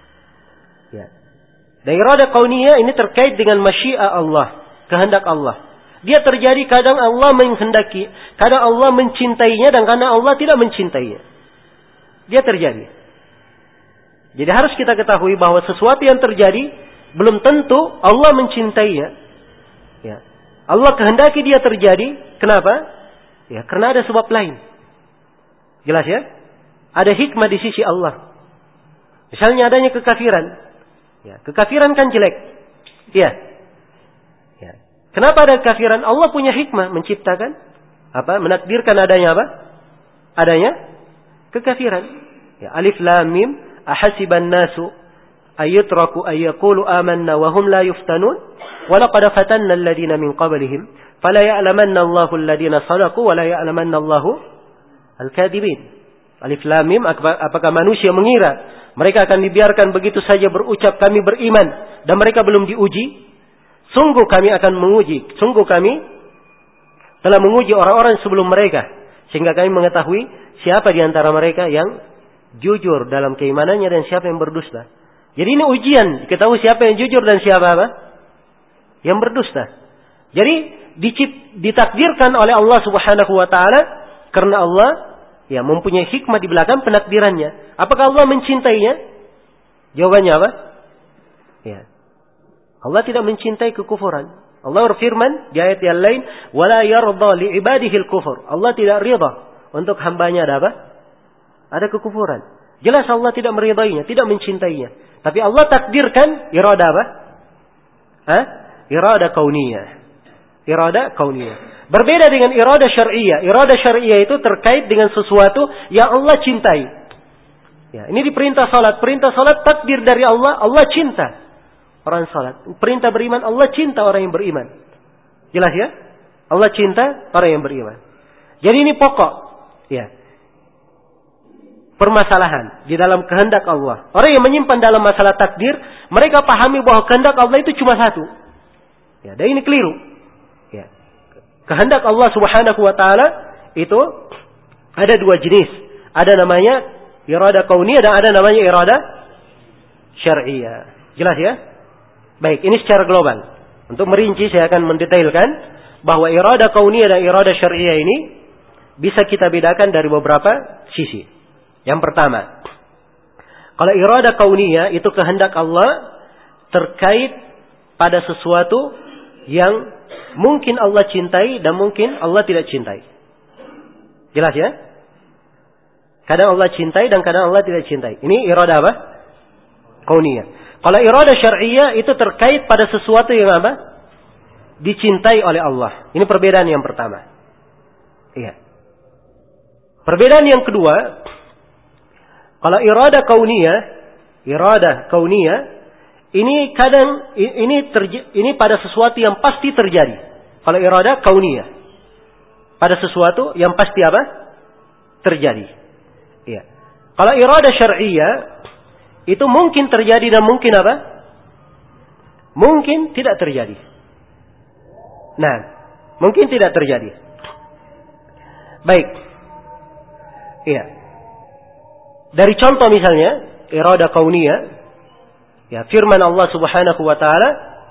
Ya. Dan irada kauniyah ini terkait dengan masyiah Allah. Kehendak Allah. Dia terjadi kadang Allah menghendaki, kadang Allah mencintainya, dan kadang Allah tidak mencintainya. Dia terjadi. Jadi harus kita ketahui bahwa sesuatu yang terjadi belum tentu Allah mencintainya. Ya. Allah kehendaki dia terjadi. Kenapa? Ya, karena ada sebab lain. Jelas ya? Ada hikmah di sisi Allah. Misalnya adanya kekafiran. Ya, kekafiran kan jelek. Iya. Ya. Kenapa ada kekafiran? Allah punya hikmah menciptakan menakdirkan adanya apa? Adanya kekafiran. Ya, alif lam mim ahasiban nasu ayyutraku ayyaqulu amanna wa hum la yuftanun wa laqad fatanna alladhina min qablihim fala ya'lamanna Allahu alladhina sadaqu wa la ya'lamanna Allahu al-kadhibin. Alif lam mim, apakah manusia mengira mereka akan dibiarkan begitu saja berucap kami beriman dan mereka belum diuji? Sungguh kami akan menguji. Sungguh kami telah menguji orang-orang sebelum mereka. Sehingga kami mengetahui siapa di antara mereka yang jujur dalam keimanannya dan siapa yang berdusta. Jadi ini ujian. Kita tahu siapa yang jujur dan siapa apa? Yang berdusta. Jadi ditakdirkan oleh Allah Subhanahu wa taala karena Allah ya mempunyai hikmah di belakang penakdirannya. Apakah Allah mencintainya? Jawabannya apa? Ya. Allah tidak mencintai kekufuran. Allah berfirman di ayat yang lain, "Wala yarda li ibadihi al-kufur." Allah tidak ridha untuk hambanya ada apa? Ada kekufuran. Jelas Allah tidak meridainya, tidak mencintainya. Tapi Allah takdirkan irada apa? Irada kauniyah. Irada kauniyah. Berbeda dengan irada syar'iyah. Irada syar'iyah itu terkait dengan sesuatu yang Allah cintai. Ya, ini di perintah salat. Perintah salat takdir dari Allah, Allah cinta orang salat. Perintah beriman, Allah cinta orang yang beriman. Jelas ya? Allah cinta orang yang beriman. Jadi ini pokok. Ya. Permasalahan di dalam kehendak Allah. Orang yang menyimpan dalam masalah takdir, mereka pahami bahwa kehendak Allah itu cuma satu. Ya, dan ini keliru. Ya. Kehendak Allah Subhanahu wa taala itu ada dua jenis. Ada namanya irada kauniyah dan ada namanya irada syar'iyah. Jelas ya? Baik, ini secara global. Untuk merinci saya akan mendetailkan bahwa irada kauniyah dan irada syar'iyah ini bisa kita bedakan dari beberapa sisi. Yang pertama, kalau irada kauniyah itu kehendak Allah terkait pada sesuatu yang mungkin Allah cintai dan mungkin Allah tidak cintai. Jelas ya? Kadang Allah cintai dan kadang Allah tidak cintai. Ini irada apa? Kauniyah. Kalau irada syar'iyah itu terkait pada sesuatu yang apa? Dicintai oleh Allah. Ini perbedaan yang pertama. Iya. Perbedaan yang kedua, kalau irada kauniyah ini kadang ini pada sesuatu yang pasti terjadi. Kalau irada kauniyah pada sesuatu yang pasti apa? Terjadi. Iya. Kalau irada syar'iyah itu mungkin terjadi dan mungkin apa? Mungkin tidak terjadi. Nah, mungkin tidak terjadi. Baik. Iya. Dari contoh misalnya irada kauniyah, ya firman Allah Subhanahu wa taala,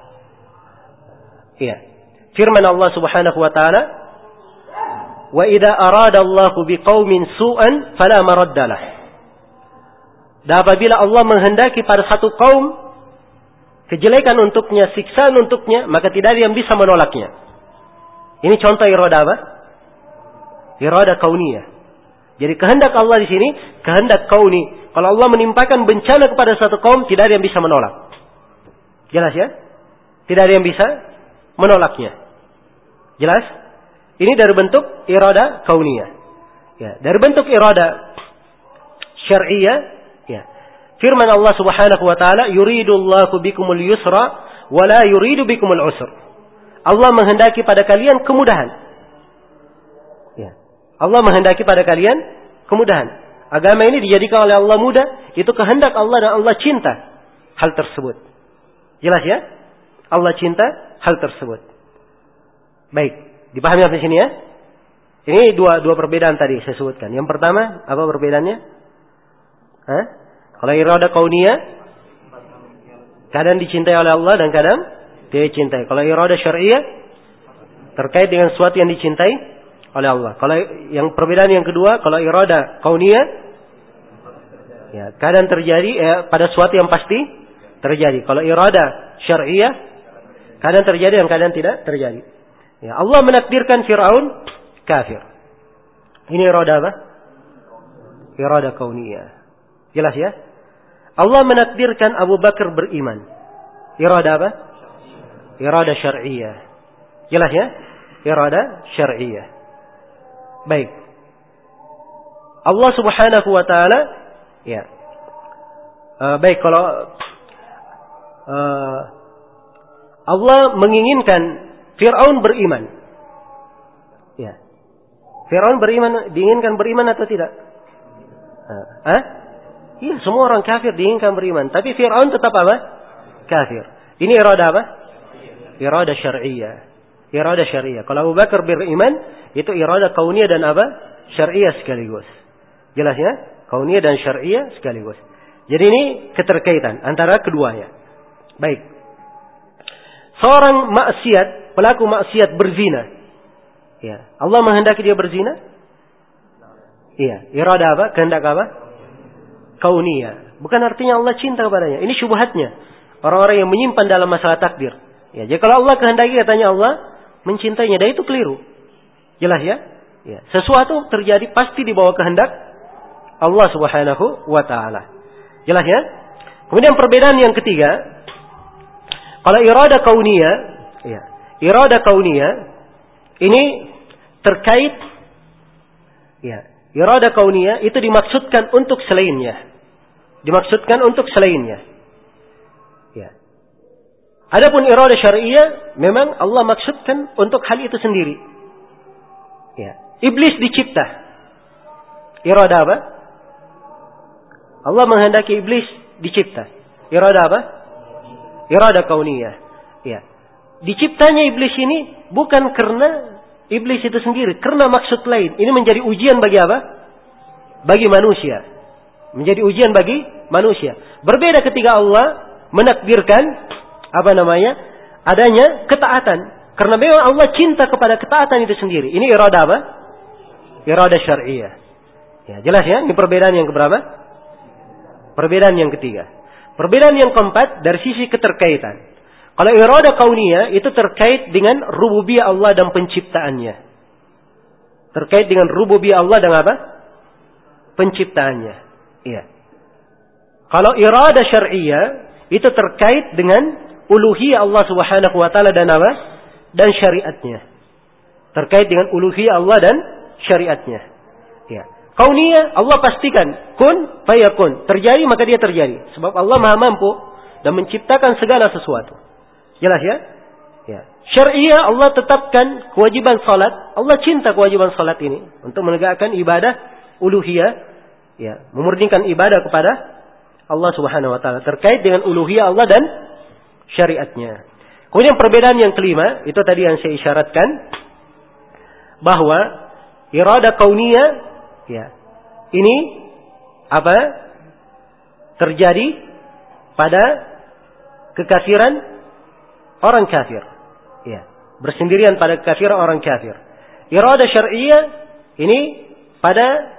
ya firman Allah Subhanahu wa taala, wa idza arada Allahu biqaumin su'an fala maradda lah. Dan apabila Allah menghendaki pada satu kaum kejelekan untuknya, siksaan untuknya, maka tidak ada yang bisa menolaknya. Ini contoh irada apa? Irada kauniyah. Jadi kehendak Allah di sini kehendak kauni. Kalau Allah menimpakan bencana kepada satu kaum, tidak ada yang bisa menolak. Jelas ya? Tidak ada yang bisa menolaknya. Jelas? Ini dari bentuk irada kauniyah. Ya, dari bentuk irada syar'iyah, ya. Firman Allah Subhanahu wa taala, "Yuridullahu bikumul yusra wa la yuridu bikumul usra." Allah menghendaki pada kalian kemudahan. Ya. Allah menghendaki pada kalian kemudahan. Agama ini dijadikan oleh Allah mudah, itu kehendak Allah dan Allah cinta hal tersebut. Jelas ya? Allah cinta hal tersebut. Baik, dipahami sampai sini ya? Ini dua perbedaan tadi saya sebutkan. Yang pertama, apa perbedaannya? Kalau iradah kauniyah, kadang dicintai oleh Allah dan kadang tidak dicintai. Kalau iradah syar'iyah, terkait dengan sesuatu yang dicintai oleh Allah. Kalau yang perbedaan yang kedua, kalau iradah kauniyah, ya kadang terjadi pada sesuatu yang pasti terjadi. Kalau iradah syar'iyah, kadang terjadi dan kadang tidak terjadi. Ya, Allah menakdirkan Fir'aun kafir. Ini iradah apa? Iradah kauniyah. Jelas ya? Allah menakdirkan Abu Bakar beriman. Iradah apa? Iradah syar'iyah. Jelas ya? Iradah syar'iyah. Baik. Allah Subhanahu wa taala ya. Baik, kalau Allah menginginkan Fir'aun beriman. Ya. Fir'aun beriman, diinginkan beriman atau tidak? Iya, semua orang kafir diinginkan beriman, tapi Fir'aun tetap apa? Kafir. Ini iradah apa? Iradah syar'iyah. Iradah syar'iyah. Kalau Abu Bakar beriman, itu iradah kauniyah dan apa? Syar'iyah sekaligus. Jelas ya? Kauniyah dan syar'iyah sekaligus. Jadi ini keterkaitan antara keduanya. Baik. Seorang maksiat, pelaku maksiat berzina. Ya, Allah menghendaki dia berzina? Iya, iradah apa? Kehendak apa? Kauniyah. Bukan artinya Allah cinta kepadanya. Ini syubhatnya. Orang-orang yang menyimpan dalam masalah takdir. Ya, jadi kalau Allah kehendaki katanya Allah mencintainya, dan itu keliru. Jelas ya? Ya, sesuatu terjadi pasti di bawah kehendak Allah Subhanahu wa taala. Jelas ya? Kemudian perbedaan yang ketiga, kalau iradah kauniyah, ya, iradah kauniyah ini terkait, ya, iradah kauniyah itu dimaksudkan untuk selainnya. Dimaksudkan untuk selainnya. Ya. Adapun iradah syar'iyah memang Allah maksudkan untuk hal itu sendiri. Ya. Iblis dicipta. Iradah apa? Allah menghendaki iblis dicipta. Iradah apa? Iradah kauniyah. Ya. Diciptanya iblis ini bukan karena iblis itu sendiri, karena maksud lain. Ini menjadi ujian bagi apa? Bagi manusia. Menjadi ujian bagi manusia. Berbeda ketika Allah menakdirkan adanya ketaatan. Karena memang Allah cinta kepada ketaatan itu sendiri. Ini iradah apa? Iradah syar'iyah. Ya, jelas ya? Ini perbedaan yang keberapa? Perbedaan yang ketiga. Perbedaan yang keempat dari sisi keterkaitan. Kalau iradah kauniyah itu terkait dengan rububiyah Allah dan penciptaannya. Terkait dengan rububiyah Allah dan apa? Penciptaannya. Iya. Kalau iradah syar'iyah itu terkait dengan uluhiyah Allah Subhanahu wa taala dan apa? Dan syariatnya. Terkait dengan uluhiyah Allah dan syariatnya. Ya. Kauniyah Allah pastikan kun fayakun, terjadi maka dia terjadi, sebab Allah Maha mampu dan menciptakan segala sesuatu. Jelas ya? Ya. Syariah Allah tetapkan kewajiban salat. Allah cinta kewajiban salat ini untuk menegakkan ibadah uluhiyah, ya, memurnikan ibadah kepada Allah Subhanahu wa taala terkait dengan uluhiyah Allah dan syariatnya. Kemudian perbedaan yang kelima, itu tadi yang saya isyaratkan, bahwa iradah kauniyah, ya, ini apa? Terjadi pada kekafiran orang kafir. Ya, bersendirian pada kekafiran orang kafir. Iradah syar'iyah ini pada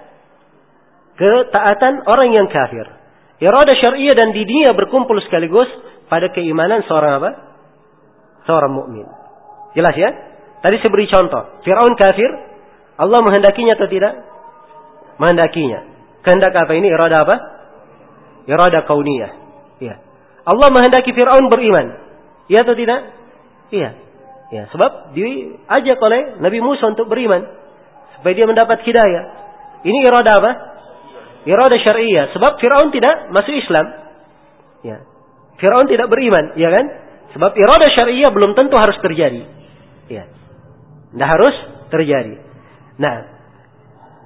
ketaatan orang yang kafir. Iradah syar'iyah dan di dunia berkumpul sekaligus pada keimanan seorang apa? Seorang mukmin. Jelas ya? Tadi saya beri contoh. Fir'aun kafir, Allah menghendakinya atau tidak? Menghendakinya. Kehendak apa ini? Iradah apa? Iradah kauniyah. Ya. Allah menghendaki Fir'aun beriman. Iya atau tidak? Iya. Ya, sebab diajak oleh Nabi Musa untuk beriman supaya dia mendapat hidayah. Ini iradah apa? Iradah syar'iyah. Sebab Fir'aun tidak masuk Islam. Ya. Fir'aun tidak beriman, ya kan? Sebab iradah syar'iyah belum tentu harus terjadi. Ya. Tidak harus terjadi. Nah,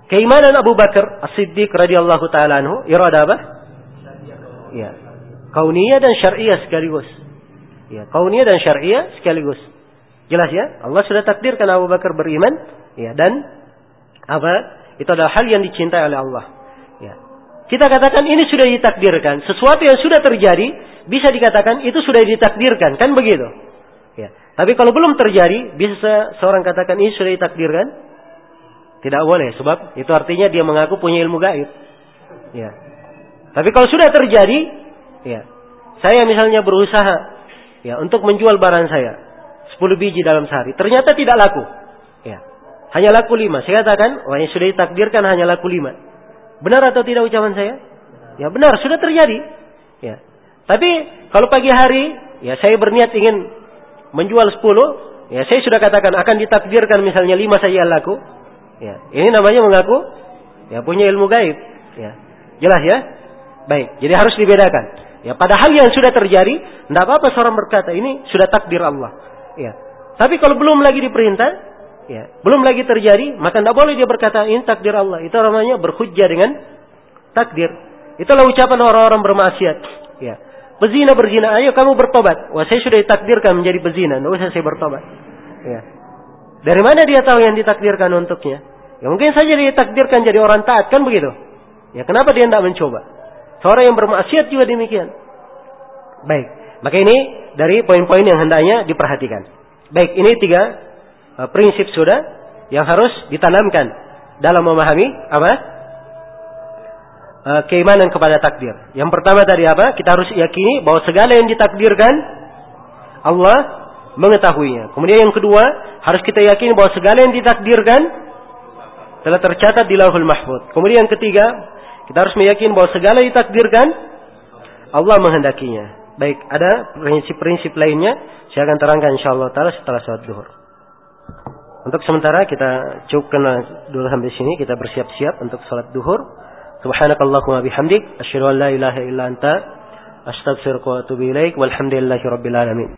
Keimanan Abu Bakar As-Siddiq radhiyallahu taala anhu, iradah apa? Ya. Kauniyah dan syar'iyah sekaligus. Ya, kauniyah dan syar'iyah sekaligus. Jelas ya? Allah sudah takdirkan Abu Bakar beriman, ya, dan apa? Itu adalah hal yang dicintai oleh Allah. Ya. Kita katakan ini sudah ditakdirkan, sesuatu yang sudah terjadi bisa dikatakan itu sudah ditakdirkan, kan begitu? Ya. Tapi kalau belum terjadi, bisa seorang katakan ini sudah ditakdirkan? Tidak boleh, sebab itu artinya dia mengaku punya ilmu gaib. Ya. Tapi kalau sudah terjadi, ya, saya misalnya berusaha, ya, untuk menjual barang saya 10 biji dalam sehari, ternyata tidak laku. Ya. Hanya laku 5. Saya katakan, wah, yang sudah ditakdirkan hanya laku 5. Benar atau tidak ucapan saya? Ya benar, sudah terjadi. Ya. Tapi kalau pagi hari, ya, saya berniat ingin menjual 10, ya, saya sudah katakan akan ditakdirkan misalnya 5 saja yang laku. Ya, ini namanya mengaku, ya, punya ilmu gaib. Ya. Jelas ya? Baik, jadi harus dibedakan. Ya, padahal yang sudah terjadi, tidak apa-apa seorang berkata ini sudah takdir Allah. Ya. Tapi kalau belum lagi diperintah, ya, belum lagi terjadi, maka tidak boleh dia berkata ini takdir Allah. Itu namanya berhujjah dengan takdir. Itulah ucapan orang-orang bermaksiat. Ya. Pezina berzina, ayo kamu bertobat. Wah, saya sudah ditakdirkan menjadi pezina, tidak usah saya bertobat. Ya. Dari mana dia tahu yang ditakdirkan untuknya? Ya mungkin saja dia ditakdirkan jadi orang taat, kan begitu? Ya, kenapa dia tidak mencoba? Seorang yang bermaksiat juga demikian. Baik, maka ini dari poin-poin yang hendaknya diperhatikan. Baik, ini 3 prinsip sudah yang harus ditanamkan dalam memahami apa? Keimanan kepada takdir. Yang pertama tadi apa? Kita harus yakini bahwa segala yang ditakdirkan Allah mengetahuinya. Kemudian yang kedua, harus kita yakini bahwa segala yang ditakdirkan telah tercatat di Lauhul Mahfuz. Kemudian yang ketiga, kita harus meyakini bahwa segala yang ditakdirkan Allah menghendakinya. Baik, ada prinsip-prinsip lainnya saya akan terangkan insyaallah taala setelah salat zuhur. Untuk sementara kita cukupkan dulu sampai sini, kita bersiap-siap untuk salat zuhur. Subhanakallahumma bihamdik asyhadu an la ilaha illa anta astaghfiruka wa atubu ilaik walhamdulillahirabbil alamin.